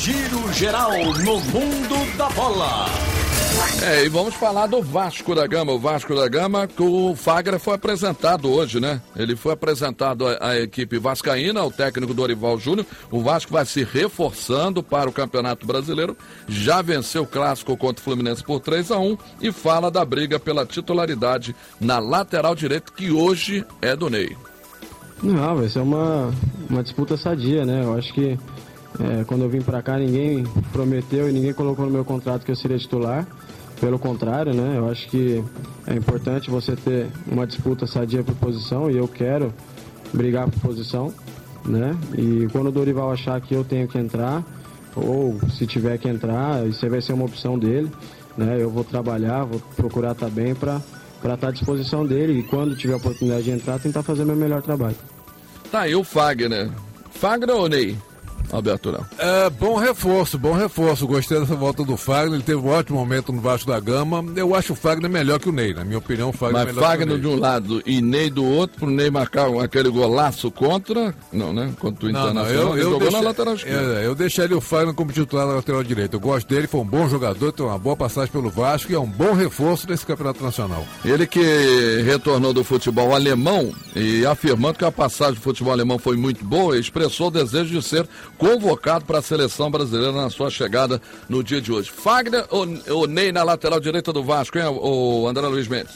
Giro Geral no Mundo da Bola. É, e vamos falar do Vasco da Gama. O Vasco da Gama, que o Fagner foi apresentado hoje, né? Ele foi apresentado à, à equipe vascaína, o técnico Dorival Júnior. O Vasco vai se reforçando para o Campeonato Brasileiro. Já venceu o clássico contra o Fluminense por três a um e fala da briga pela titularidade na lateral direita, que hoje é do Ney. Não, vai ser uma, uma disputa sadia, né? Eu acho que é, quando eu vim pra cá, ninguém prometeu e ninguém colocou no meu contrato que eu seria titular. Pelo contrário, né? Eu acho que é importante você ter uma disputa sadia por posição e eu quero brigar por posição, né? E quando o Dorival achar que eu tenho que entrar, ou se tiver que entrar, isso aí vai ser uma opção dele, né? Eu vou trabalhar, vou procurar estar bem para para estar à disposição dele e quando tiver a oportunidade de entrar, tentar fazer o meu melhor trabalho. Tá aí o Fagner. Fagner ou Ney? Alberto Léo. É, bom reforço, bom reforço. Gostei dessa volta do Fagner. Ele teve um ótimo momento no Vasco da Gama. Eu acho o Fagner melhor que o Ney, na minha opinião. O Fagner Mas é melhor Fagner que o Ney. de um lado e Ney do outro, pro Ney marcar aquele golaço contra. Não, né? Contra o Não, não, Internacional. eu, Ele eu, jogou deixa, na lateral esquerda. é, eu deixaria o Fagner como titular na lateral direita. Eu gosto dele, foi um bom jogador, tem uma boa passagem pelo Vasco e é um bom reforço nesse campeonato nacional. Ele que retornou do futebol alemão e afirmando que a passagem do futebol alemão foi muito boa, expressou o desejo de ser convocado para a seleção brasileira na sua chegada no dia de hoje. Fagner ou, ou Ney na lateral direita do Vasco, hein, o André Luiz Mendes?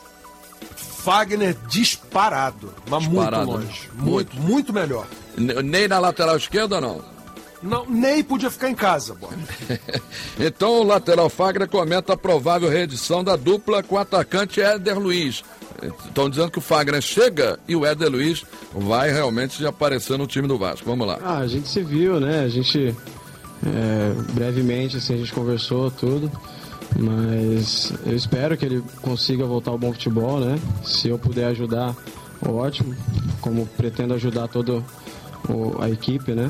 Fagner disparado, mas Disparado, muito né? longe. Muito, muito melhor. Ney na lateral esquerda ou não? Não, Ney podia ficar em casa, bora. Então o lateral Fagner comenta a provável reedição da dupla com o atacante Éder Luiz. Estão dizendo que o Fagner chega e o Éder Luiz vai realmente aparecer no time do Vasco. Vamos lá. Ah, a gente se viu, né? A gente, é, brevemente, assim, a gente conversou tudo. Mas eu espero que ele consiga voltar ao bom futebol, né? Se eu puder ajudar, ótimo. Como pretendo ajudar toda a equipe, né?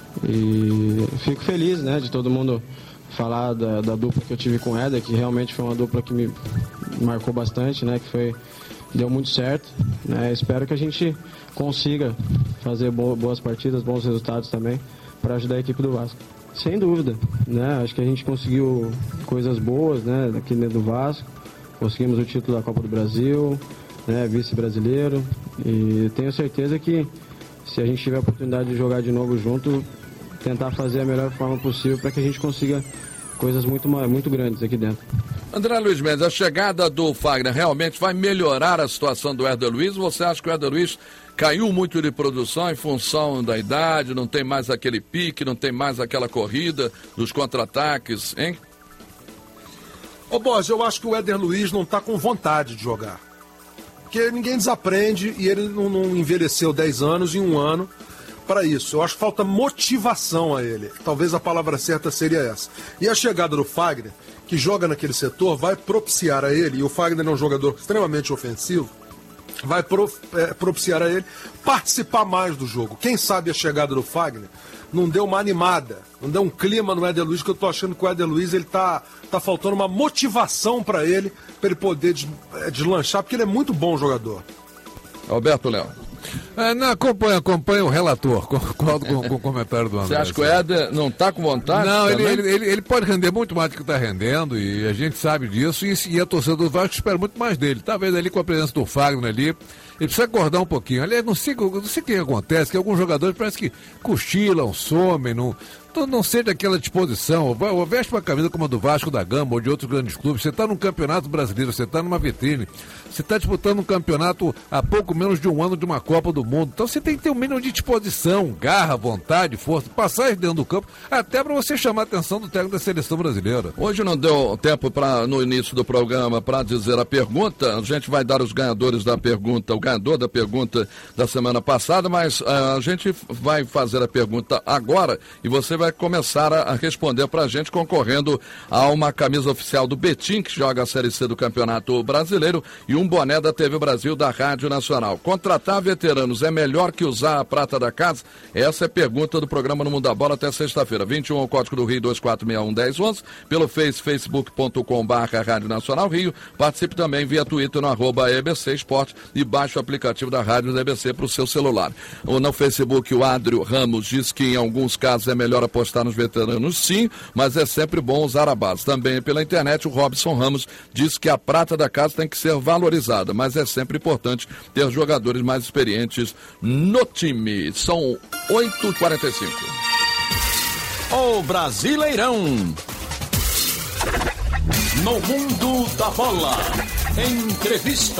E fico feliz, né? De todo mundo falar da, da dupla que eu tive com o Éder, que realmente foi uma dupla que me marcou bastante, né? Que foi, deu muito certo, né? Espero que a gente consiga fazer boas partidas, bons resultados também, para ajudar a equipe do Vasco. Sem dúvida, né? Acho que a gente conseguiu coisas boas, né? Aqui dentro do Vasco, conseguimos o título da Copa do Brasil, né? Vice-brasileiro, e tenho certeza que se a gente tiver a oportunidade de jogar de novo junto, tentar fazer a melhor forma possível para que a gente consiga coisas muito, muito grandes aqui dentro. André Luiz Mendes, a chegada do Fagner realmente vai melhorar a situação do Éder Luiz? Você acha que o Éder Luiz caiu muito de produção em função da idade, não tem mais aquele pique, não tem mais aquela corrida dos contra-ataques, hein? Ô, Boz, eu acho que o Éder Luiz não tá com vontade de jogar. Porque ninguém desaprende e ele não, não envelheceu dez anos em um ano para isso. Eu acho que falta motivação a ele. Talvez a palavra certa seria essa. E a chegada do Fagner, que joga naquele setor, vai propiciar a ele, e o Fagner é um jogador extremamente ofensivo, vai pro, é, propiciar a ele participar mais do jogo. Quem sabe a chegada do Fagner não deu uma animada, não deu um clima no Éder Luiz, que eu tô achando que o Éder Luiz, ele tá, tá faltando uma motivação para ele, para ele poder des, é, deslanchar, porque ele é muito bom jogador. Alberto Léo. É, não, acompanha, acompanha o relator, concordo com, com o comentário do André. Você acha que o Éder não está com vontade? Não, ele, ele, ele, ele pode render muito mais do que está rendendo, e a gente sabe disso, e, e a torcida do Vasco espera muito mais dele. Talvez ali com a presença do Fagner ali, ele precisa acordar um pouquinho. Aliás, não sei, não sei o que acontece, que alguns jogadores parece que cochilam, somem, não, não sei daquela disposição. Ou veste uma camisa como a do Vasco da Gama ou de outros grandes clubes. Você está num campeonato brasileiro, você está numa vitrine, você está disputando um campeonato há pouco menos de um ano de uma Copa do Mundo. Então você tem que ter um mínimo de disposição, garra, vontade, força, passagem dentro do campo, até para você chamar a atenção do técnico da seleção brasileira. Hoje não deu tempo pra, no início do programa para dizer a pergunta. A gente vai dar os ganhadores da pergunta, o ganhador da pergunta da semana passada, mas uh, a gente vai fazer a pergunta agora e você vai começar a, a responder para a gente concorrendo a uma camisa oficial do Betim, que joga a Série C do Campeonato Brasileiro, e um boné da T V Brasil da Rádio Nacional. Contratar veteranos é melhor que usar a prata da casa? Essa é a pergunta do programa No Mundo da Bola até sexta-feira. vinte e um, o código do Rio dois quatro seis um, um zero um um, pelo face, facebook ponto com barra Rádio Nacional Rio. Participe também via Twitter no arroba E B C Esporte e baixe o aplicativo da Rádio da E B C para o seu celular. Ou no Facebook, o Adrio Ramos diz que em alguns casos é melhor a apostar nos veteranos sim, mas é sempre bom usar a base. Também pela internet, o Robson Ramos diz que a prata da casa tem que ser valorizada, mas é sempre importante ter jogadores mais experientes no time. São oito e quarenta e cinco. O Brasileirão. No Mundo da Bola. Entrevista.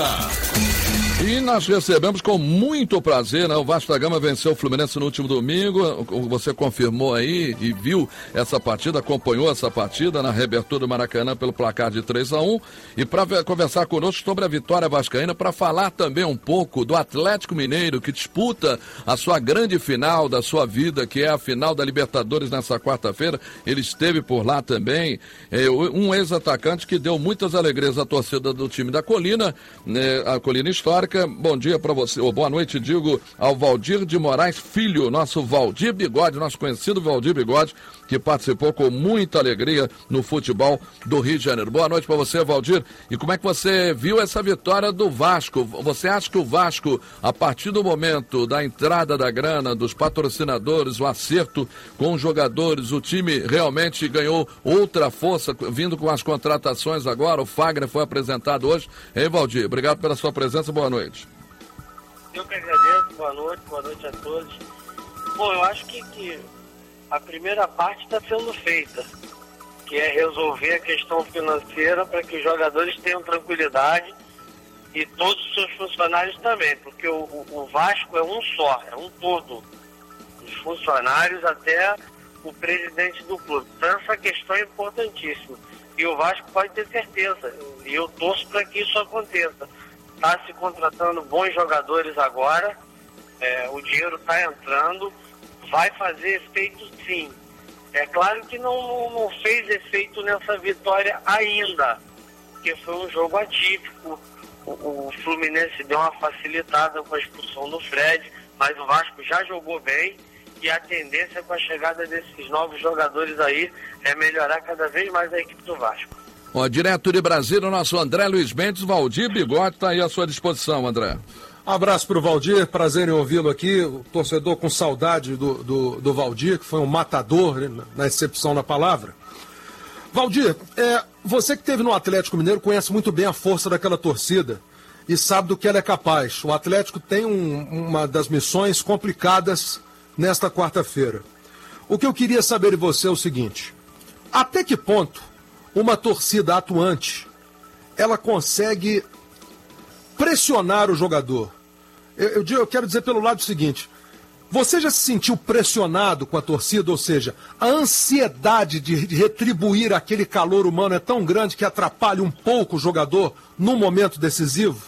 E nós recebemos com muito prazer, né? O Vasco da Gama venceu o Fluminense no último domingo. Você confirmou aí e viu essa partida, acompanhou essa partida na reabertura do Maracanã pelo placar de três a um. E para conversar conosco sobre a vitória vascaína, para falar também um pouco do Atlético Mineiro, que disputa a sua grande final da sua vida, que é a final da Libertadores nessa quarta-feira. Ele esteve por lá também. É, um ex-atacante que deu muitas alegrias à torcida do time da Colina, né, a Colina Histórica. Bom dia para você, ou boa noite, digo, ao Valdir de Moraes Filho, nosso Valdir Bigode, nosso conhecido Valdir Bigode, que participou com muita alegria no futebol do Rio de Janeiro. Boa noite para você, Valdir. E como é que você viu essa vitória do Vasco? Você acha que o Vasco, a partir do momento da entrada da grana, dos patrocinadores, o acerto com os jogadores, o time realmente ganhou outra força, vindo com as contratações agora? O Fagner foi apresentado hoje. Hein, Valdir? Obrigado pela sua presença, boa noite. Eu que agradeço, boa noite, boa noite a todos. Bom, eu acho que, que a primeira parte está sendo feita, que é resolver a questão financeira para que os jogadores tenham tranquilidade e todos os seus funcionários também, porque o, o Vasco é um só, é um todo, os funcionários até o presidente do clube. Então essa questão é importantíssima e o Vasco pode ter certeza, e eu torço para que isso aconteça. Está se contratando bons jogadores agora, é, o dinheiro está entrando, vai fazer efeito sim. É claro que não, não fez efeito nessa vitória ainda, porque foi um jogo atípico, o, o Fluminense deu uma facilitada com a expulsão do Fred, mas o Vasco já jogou bem e a tendência com a chegada desses novos jogadores aí é melhorar cada vez mais a equipe do Vasco. Ó, direto de Brasília, o nosso André Luiz Mendes, Valdir Bigode, está aí à sua disposição, André. Abraço para o Valdir, prazer em ouvi-lo aqui, o torcedor com saudade do, do, do Valdir, que foi um matador, né, na excepção da palavra. Valdir, é, você que esteve no Atlético Mineiro conhece muito bem a força daquela torcida e sabe do que ela é capaz. O Atlético tem um, uma das missões complicadas nesta quarta-feira. O que eu queria saber de você é o seguinte: até que ponto uma torcida atuante ela consegue pressionar o jogador? Eu, eu, eu quero dizer pelo lado seguinte: você já se sentiu pressionado com a torcida? Ou seja, a ansiedade de, de retribuir aquele calor humano é tão grande que atrapalha um pouco o jogador num momento decisivo?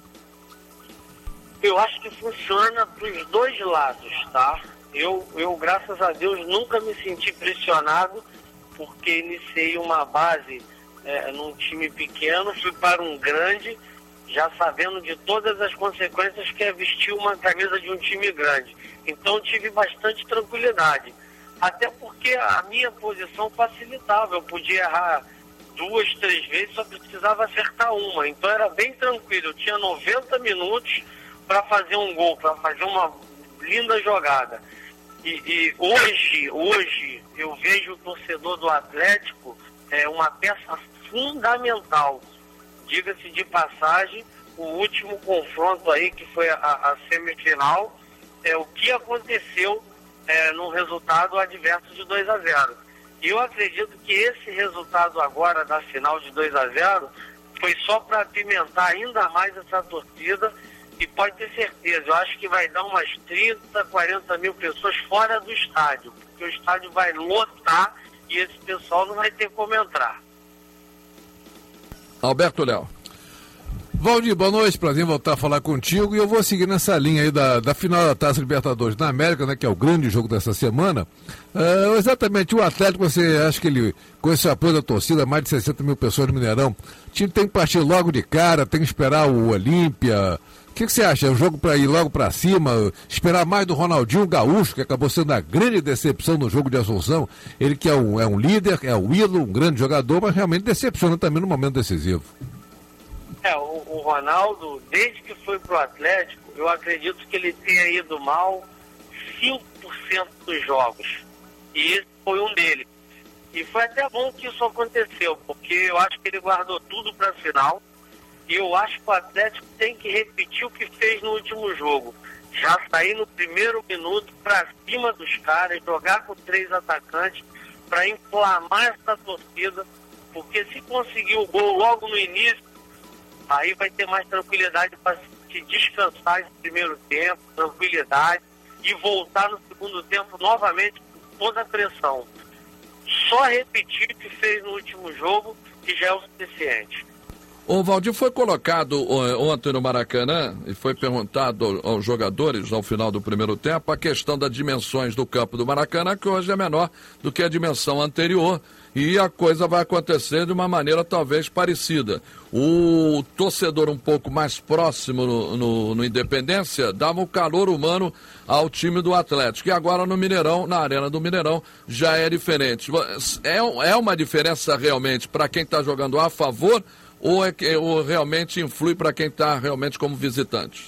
Eu acho que funciona para os dois lados, tá? Eu, eu, graças a Deus, nunca me senti pressionado, porque iniciei uma base é, num time pequeno, fui para um grande, já sabendo de todas as consequências que é vestir uma camisa de um time grande. Então tive bastante tranquilidade, até porque a minha posição facilitava, eu podia errar duas, três vezes, só precisava acertar uma, então era bem tranquilo, eu tinha noventa minutos para fazer um gol, para fazer uma linda jogada. E, e hoje, hoje eu vejo o torcedor do Atlético é uma peça fundamental. Diga-se de passagem, o último confronto aí, que foi a, a semifinal, é o que aconteceu é, num resultado adverso de dois a zero. E eu acredito que esse resultado agora da final de dois a zero foi só para apimentar ainda mais essa torcida. E pode ter certeza, eu acho que vai dar umas trinta, quarenta mil pessoas fora do estádio, porque o estádio vai lotar e esse pessoal não vai ter como entrar. Alberto Léo. Valdir, boa noite, prazer em voltar a falar contigo, e eu vou seguir nessa linha aí da, da final da Taça Libertadores na América, né, que é o grande jogo dessa semana. Uh, exatamente, o Atlético, você acha que ele, com esse apoio da torcida, mais de sessenta mil pessoas no Mineirão, o time tem que partir logo de cara, tem que esperar o Olímpia. O que, que você acha? É um jogo para ir logo para cima, esperar mais do Ronaldinho Gaúcho, que acabou sendo a grande decepção no jogo de Assunção. Ele que é um, é um líder, é um ídolo, um grande jogador, mas realmente decepciona também no momento decisivo. É, o, o Ronaldo, desde que foi pro Atlético, eu acredito que ele tenha ido mal cinco por cento dos jogos. E esse foi um deles. E foi até bom que isso aconteceu, porque eu acho que ele guardou tudo para a final. E eu acho que o Atlético tem que repetir o que fez no último jogo. Já sair no primeiro minuto para cima dos caras, jogar com três atacantes para inflamar essa torcida, porque se conseguir o gol logo no início, aí vai ter mais tranquilidade para se descansar esse primeiro tempo, tranquilidade, e voltar no segundo tempo novamente com toda a pressão. Só repetir o que fez no último jogo, que já é o suficiente. O Valdir foi colocado ontem no Maracanã e foi perguntado aos jogadores ao final do primeiro tempo a questão das dimensões do campo do Maracanã, que hoje é menor do que a dimensão anterior, e a coisa vai acontecer de uma maneira talvez parecida. O torcedor um pouco mais próximo no, no, no Independência dava um calor humano ao time do Atlético, e agora no Mineirão, na Arena do Mineirão, já é diferente. É, é uma diferença realmente para quem está jogando a favor, ou, é que, ou realmente influi para quem está realmente como visitante?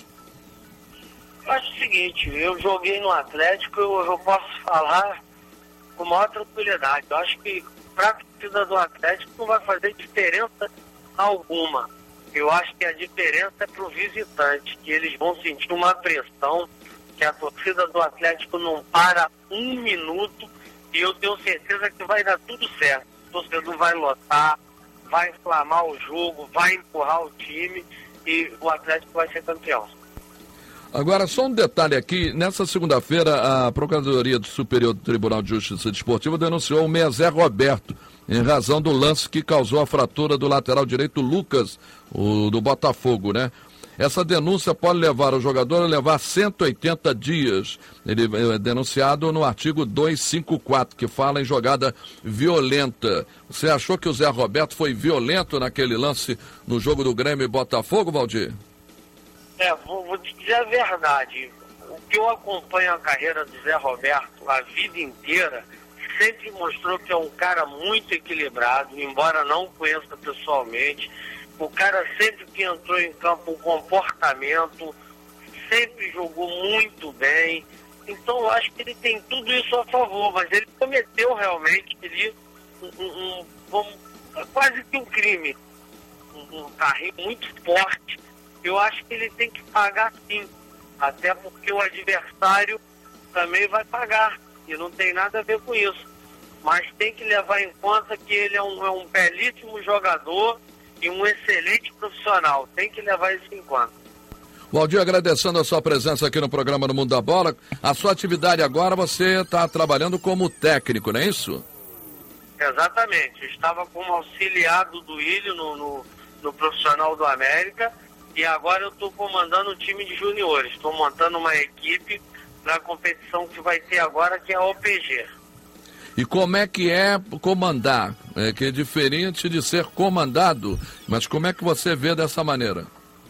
Eu acho o seguinte, eu joguei no Atlético, eu, eu posso falar com maior tranquilidade. Eu acho que para a torcida do Atlético não vai fazer diferença alguma. Eu acho que a diferença é para o visitante, que eles vão sentir uma pressão, que a torcida do Atlético não para um minuto, e eu tenho certeza que vai dar tudo certo. O torcedor vai lotar, vai inflamar o jogo, vai empurrar o time e o Atlético vai ser campeão. Agora, só um detalhe aqui, nessa segunda-feira a Procuradoria do Superior do Tribunal de Justiça Desportiva denunciou o meia Zé Roberto, em razão do lance que causou a fratura do lateral direito Lucas, o do Botafogo, né? Essa denúncia pode levar o jogador a levar cento e oitenta dias. Ele é denunciado no artigo duzentos e cinquenta e quatro, que fala em jogada violenta. Você achou que o Zé Roberto foi violento naquele lance no jogo do Grêmio e Botafogo, Valdir? É, vou, vou te dizer a verdade. O que eu acompanho a carreira do Zé Roberto a vida inteira sempre mostrou que é um cara muito equilibrado, embora não conheça pessoalmente. O cara sempre que entrou em campo, o comportamento, sempre jogou muito bem. Então eu acho que ele tem tudo isso a favor, mas ele cometeu realmente ele, um, um, um, quase que um crime, um, um carrinho muito forte. Eu acho que ele tem que pagar sim, até porque o adversário também vai pagar, e não tem nada a ver com isso. Mas tem que levar em conta que ele é um, é um belíssimo jogador e um excelente profissional. Tem que levar isso em conta. Valdir, agradecendo a sua presença aqui no programa No Mundo da Bola. A sua atividade agora, você está trabalhando como técnico, não é isso? Exatamente. Eu estava como auxiliar do Duílio no, no, no Profissional do América, e agora eu estou comandando o time de juniores. Estou montando uma equipe para a competição que vai ter agora, que é a O P G. E como é que é comandar? É que é diferente de ser comandado, mas como é que você vê dessa maneira?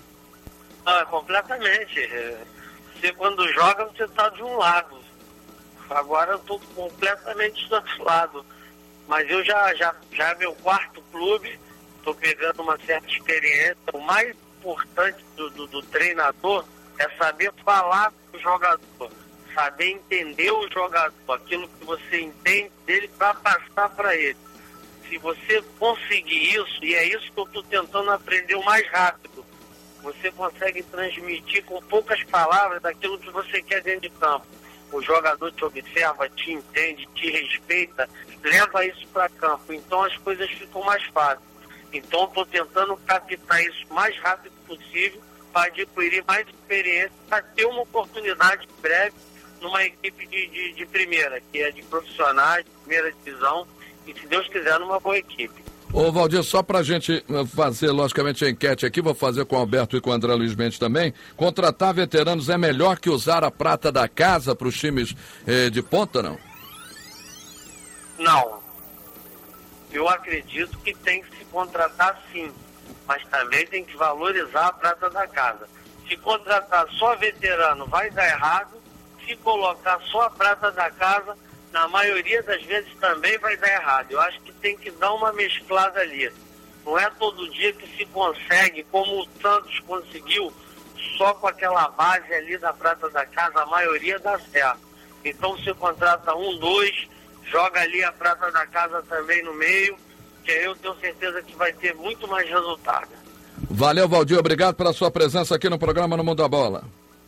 Ah, completamente. Você quando joga, você está de um lado. Agora eu estou completamente do outro lado. Mas eu já, já, já é meu quarto clube, estou pegando uma certa experiência. O mais importante do, do, do treinador é saber falar com o jogador. Saber entender o jogador, aquilo que você entende dele para passar para ele. Se você conseguir isso, e é isso que eu estou tentando aprender o mais rápido, você consegue transmitir com poucas palavras aquilo que você quer dentro de campo. O jogador te observa, te entende, te respeita, leva isso para campo. Então as coisas ficam mais fáceis. Então estou tentando captar isso o mais rápido possível para adquirir mais experiência, para ter uma oportunidade breve numa equipe de, de, de primeira, que é de profissionais, de primeira divisão, e se Deus quiser, numa boa equipe. Ô Valdir, só pra gente fazer, logicamente, a enquete aqui, vou fazer com o Alberto e com o André Luiz Mendes também, contratar veteranos é melhor que usar a prata da casa para os times eh, de ponta, não? Não. Eu acredito que tem que se contratar sim, mas também tem que valorizar a prata da casa. Se contratar só veterano vai dar errado, se colocar só a prata da casa, na maioria das vezes também vai dar errado. Eu acho que tem que dar uma mesclada ali. Não é todo dia que se consegue, como o Santos conseguiu, só com aquela base ali da prata da casa, a maioria dá certo. Então você contrata um, dois, joga ali a prata da casa também no meio, que eu tenho certeza que vai ter muito mais resultado. Valeu, Valdir, obrigado pela sua presença aqui no programa No Mundo da Bola.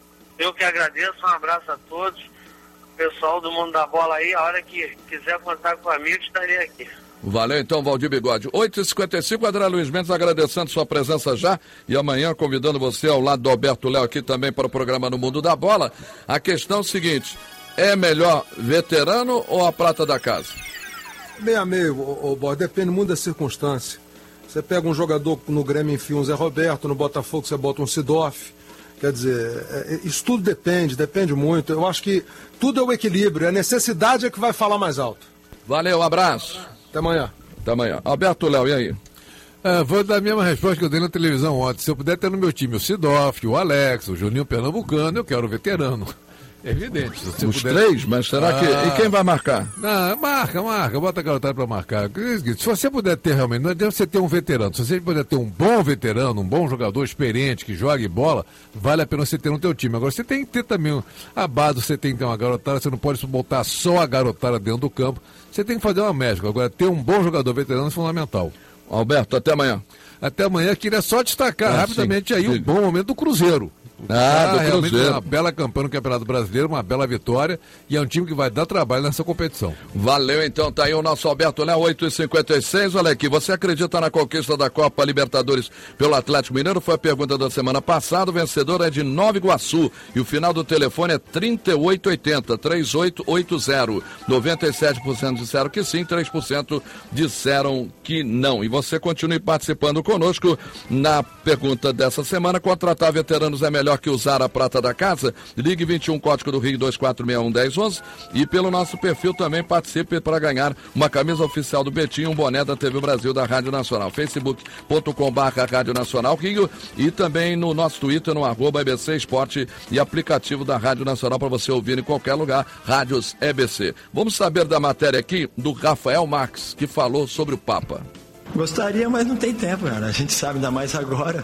Eu que agradeço, um abraço a todos, pessoal do Mundo da Bola aí, a hora que quiser contar comigo, estarei aqui. Valeu então, Valdir Bigode. oito e cinquenta e cinco, André Luiz Mendes agradecendo sua presença já e amanhã convidando você ao lado do Alberto Léo aqui também para o programa No Mundo da Bola. A questão é o seguinte, é melhor veterano ou a prata da casa? Meio a meio, ô, ô, Boy, depende muito da circunstância. Você pega um jogador no Grêmio, enfia um Zé Roberto, no Botafogo você bota um Sidoff. Quer dizer, é, isso tudo depende, depende muito. Eu acho que tudo é o equilíbrio, a necessidade é que vai falar mais alto. Valeu, um abraço. Até amanhã. Até amanhã. Alberto Léo, e aí? É, vou dar a mesma resposta que eu dei na televisão ontem. Se eu puder ter no meu time o Sidoff, o Alex, o Juninho Pernambucano, eu quero o veterano. É evidente. Se Os puder... três? Mas será ah. que... E quem vai marcar? Não, marca, marca. Bota a garotada pra marcar. Se você puder ter realmente... Não adianta você ter um veterano. Se você puder ter um bom veterano, um bom jogador experiente, que jogue bola, vale a pena você ter no teu time. Agora, você tem que ter também a base, você tem que ter uma garotada, você não pode botar só a garotada dentro do campo. Você tem que fazer uma mescla. Agora, ter um bom jogador veterano é fundamental. Alberto, até amanhã. Até amanhã. Queria só destacar ah, rapidamente sim, aí sim. o bom momento do Cruzeiro. Ah, do realmente Cruzeiro. Uma bela campanha no Campeonato Brasileiro, uma bela vitória, e é um time que vai dar trabalho nessa competição. Valeu, então, tá aí o nosso Alberto Léo, oito e cinquenta e seis. Olha aqui, você acredita na conquista da Copa Libertadores pelo Atlético Mineiro? Foi a pergunta da semana passada, o vencedor é de Nova Iguaçu, e o final do telefone é trinta e oito oitenta, trinta e oito oitenta. noventa e sete por cento disseram que sim, três por cento disseram que não. E você continue participando conosco na pergunta dessa semana, contratar veteranos é melhor que usar a prata da casa? Ligue vinte e um, código do Rio dois quatro seis um, um zero um um e pelo nosso perfil também participe para ganhar uma camisa oficial do Betinho, um boné da T V Brasil da Rádio Nacional, facebook ponto com barra Rádio Nacional Rio e também no nosso Twitter, no arroba E B C Esporte e aplicativo da Rádio Nacional para você ouvir em qualquer lugar, Rádios E B C. Vamos saber da matéria aqui do Rafael Marques, que falou sobre o Papa. Gostaria, mas não tem tempo, cara. A gente sabe, ainda mais agora.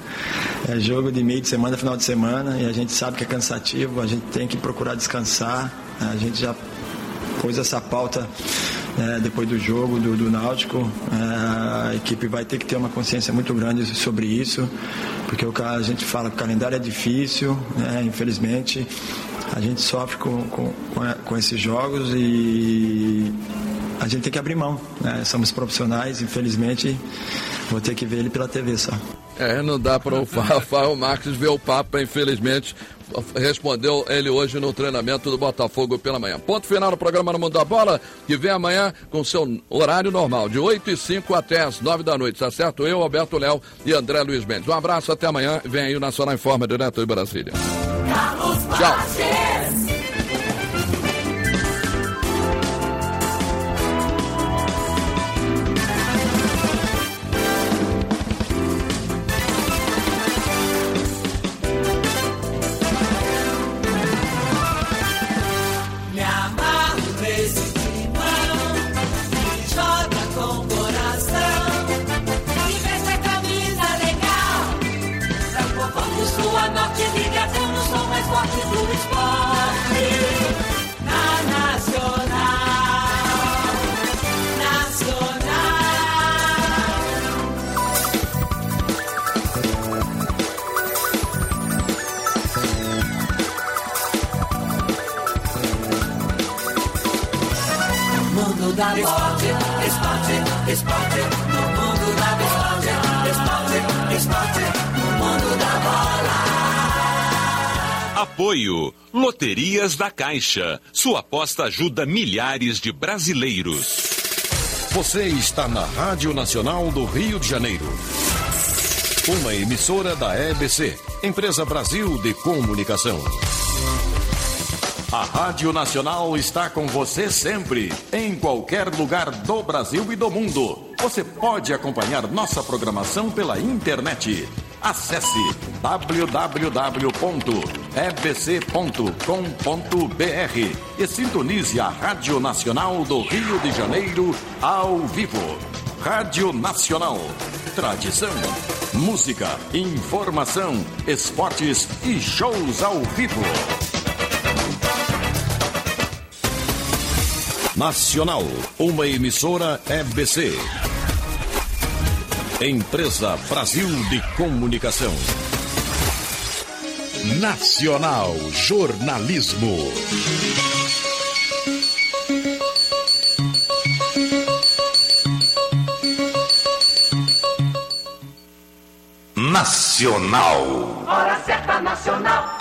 É jogo de meio de semana, final de semana, e a gente sabe que é cansativo, a gente tem que procurar descansar. A gente já pôs essa pauta é, depois do jogo do, do Náutico. É, a equipe vai ter que ter uma consciência muito grande sobre isso, porque o, a gente fala que o calendário é difícil, né, infelizmente. A gente sofre com, com, com esses jogos e a gente tem que abrir mão, né? Somos profissionais, infelizmente, vou ter que ver ele pela T V só. É, não dá para o Rafael Marques ver o Papa, infelizmente, respondeu ele hoje no treinamento do Botafogo pela manhã. Ponto final do programa No Mundo da Bola, que vem amanhã com seu horário normal, de oito e cinco até as nove da noite, tá certo? Eu, Alberto Léo e André Luiz Mendes. Um abraço, até amanhã, vem aí o Nacional Informa, direto de Brasília. Tchau. Da esporte, esporte, esporte, no mundo da bola. Esporte, esporte, no mundo da bola. Apoio Loterias da Caixa. Sua aposta ajuda milhares de brasileiros. Você está na Rádio Nacional do Rio de Janeiro. Uma emissora da E B C, Empresa Brasil de Comunicação. A Rádio Nacional está com você sempre, em qualquer lugar do Brasil e do mundo. Você pode acompanhar nossa programação pela internet. Acesse w w w ponto e b c ponto com ponto b r e sintonize a Rádio Nacional do Rio de Janeiro ao vivo. Rádio Nacional. Tradição, música, informação, esportes e shows ao vivo. Nacional, uma emissora E B C. Empresa Brasil de Comunicação. Nacional Jornalismo. Nacional. Hora certa nacional.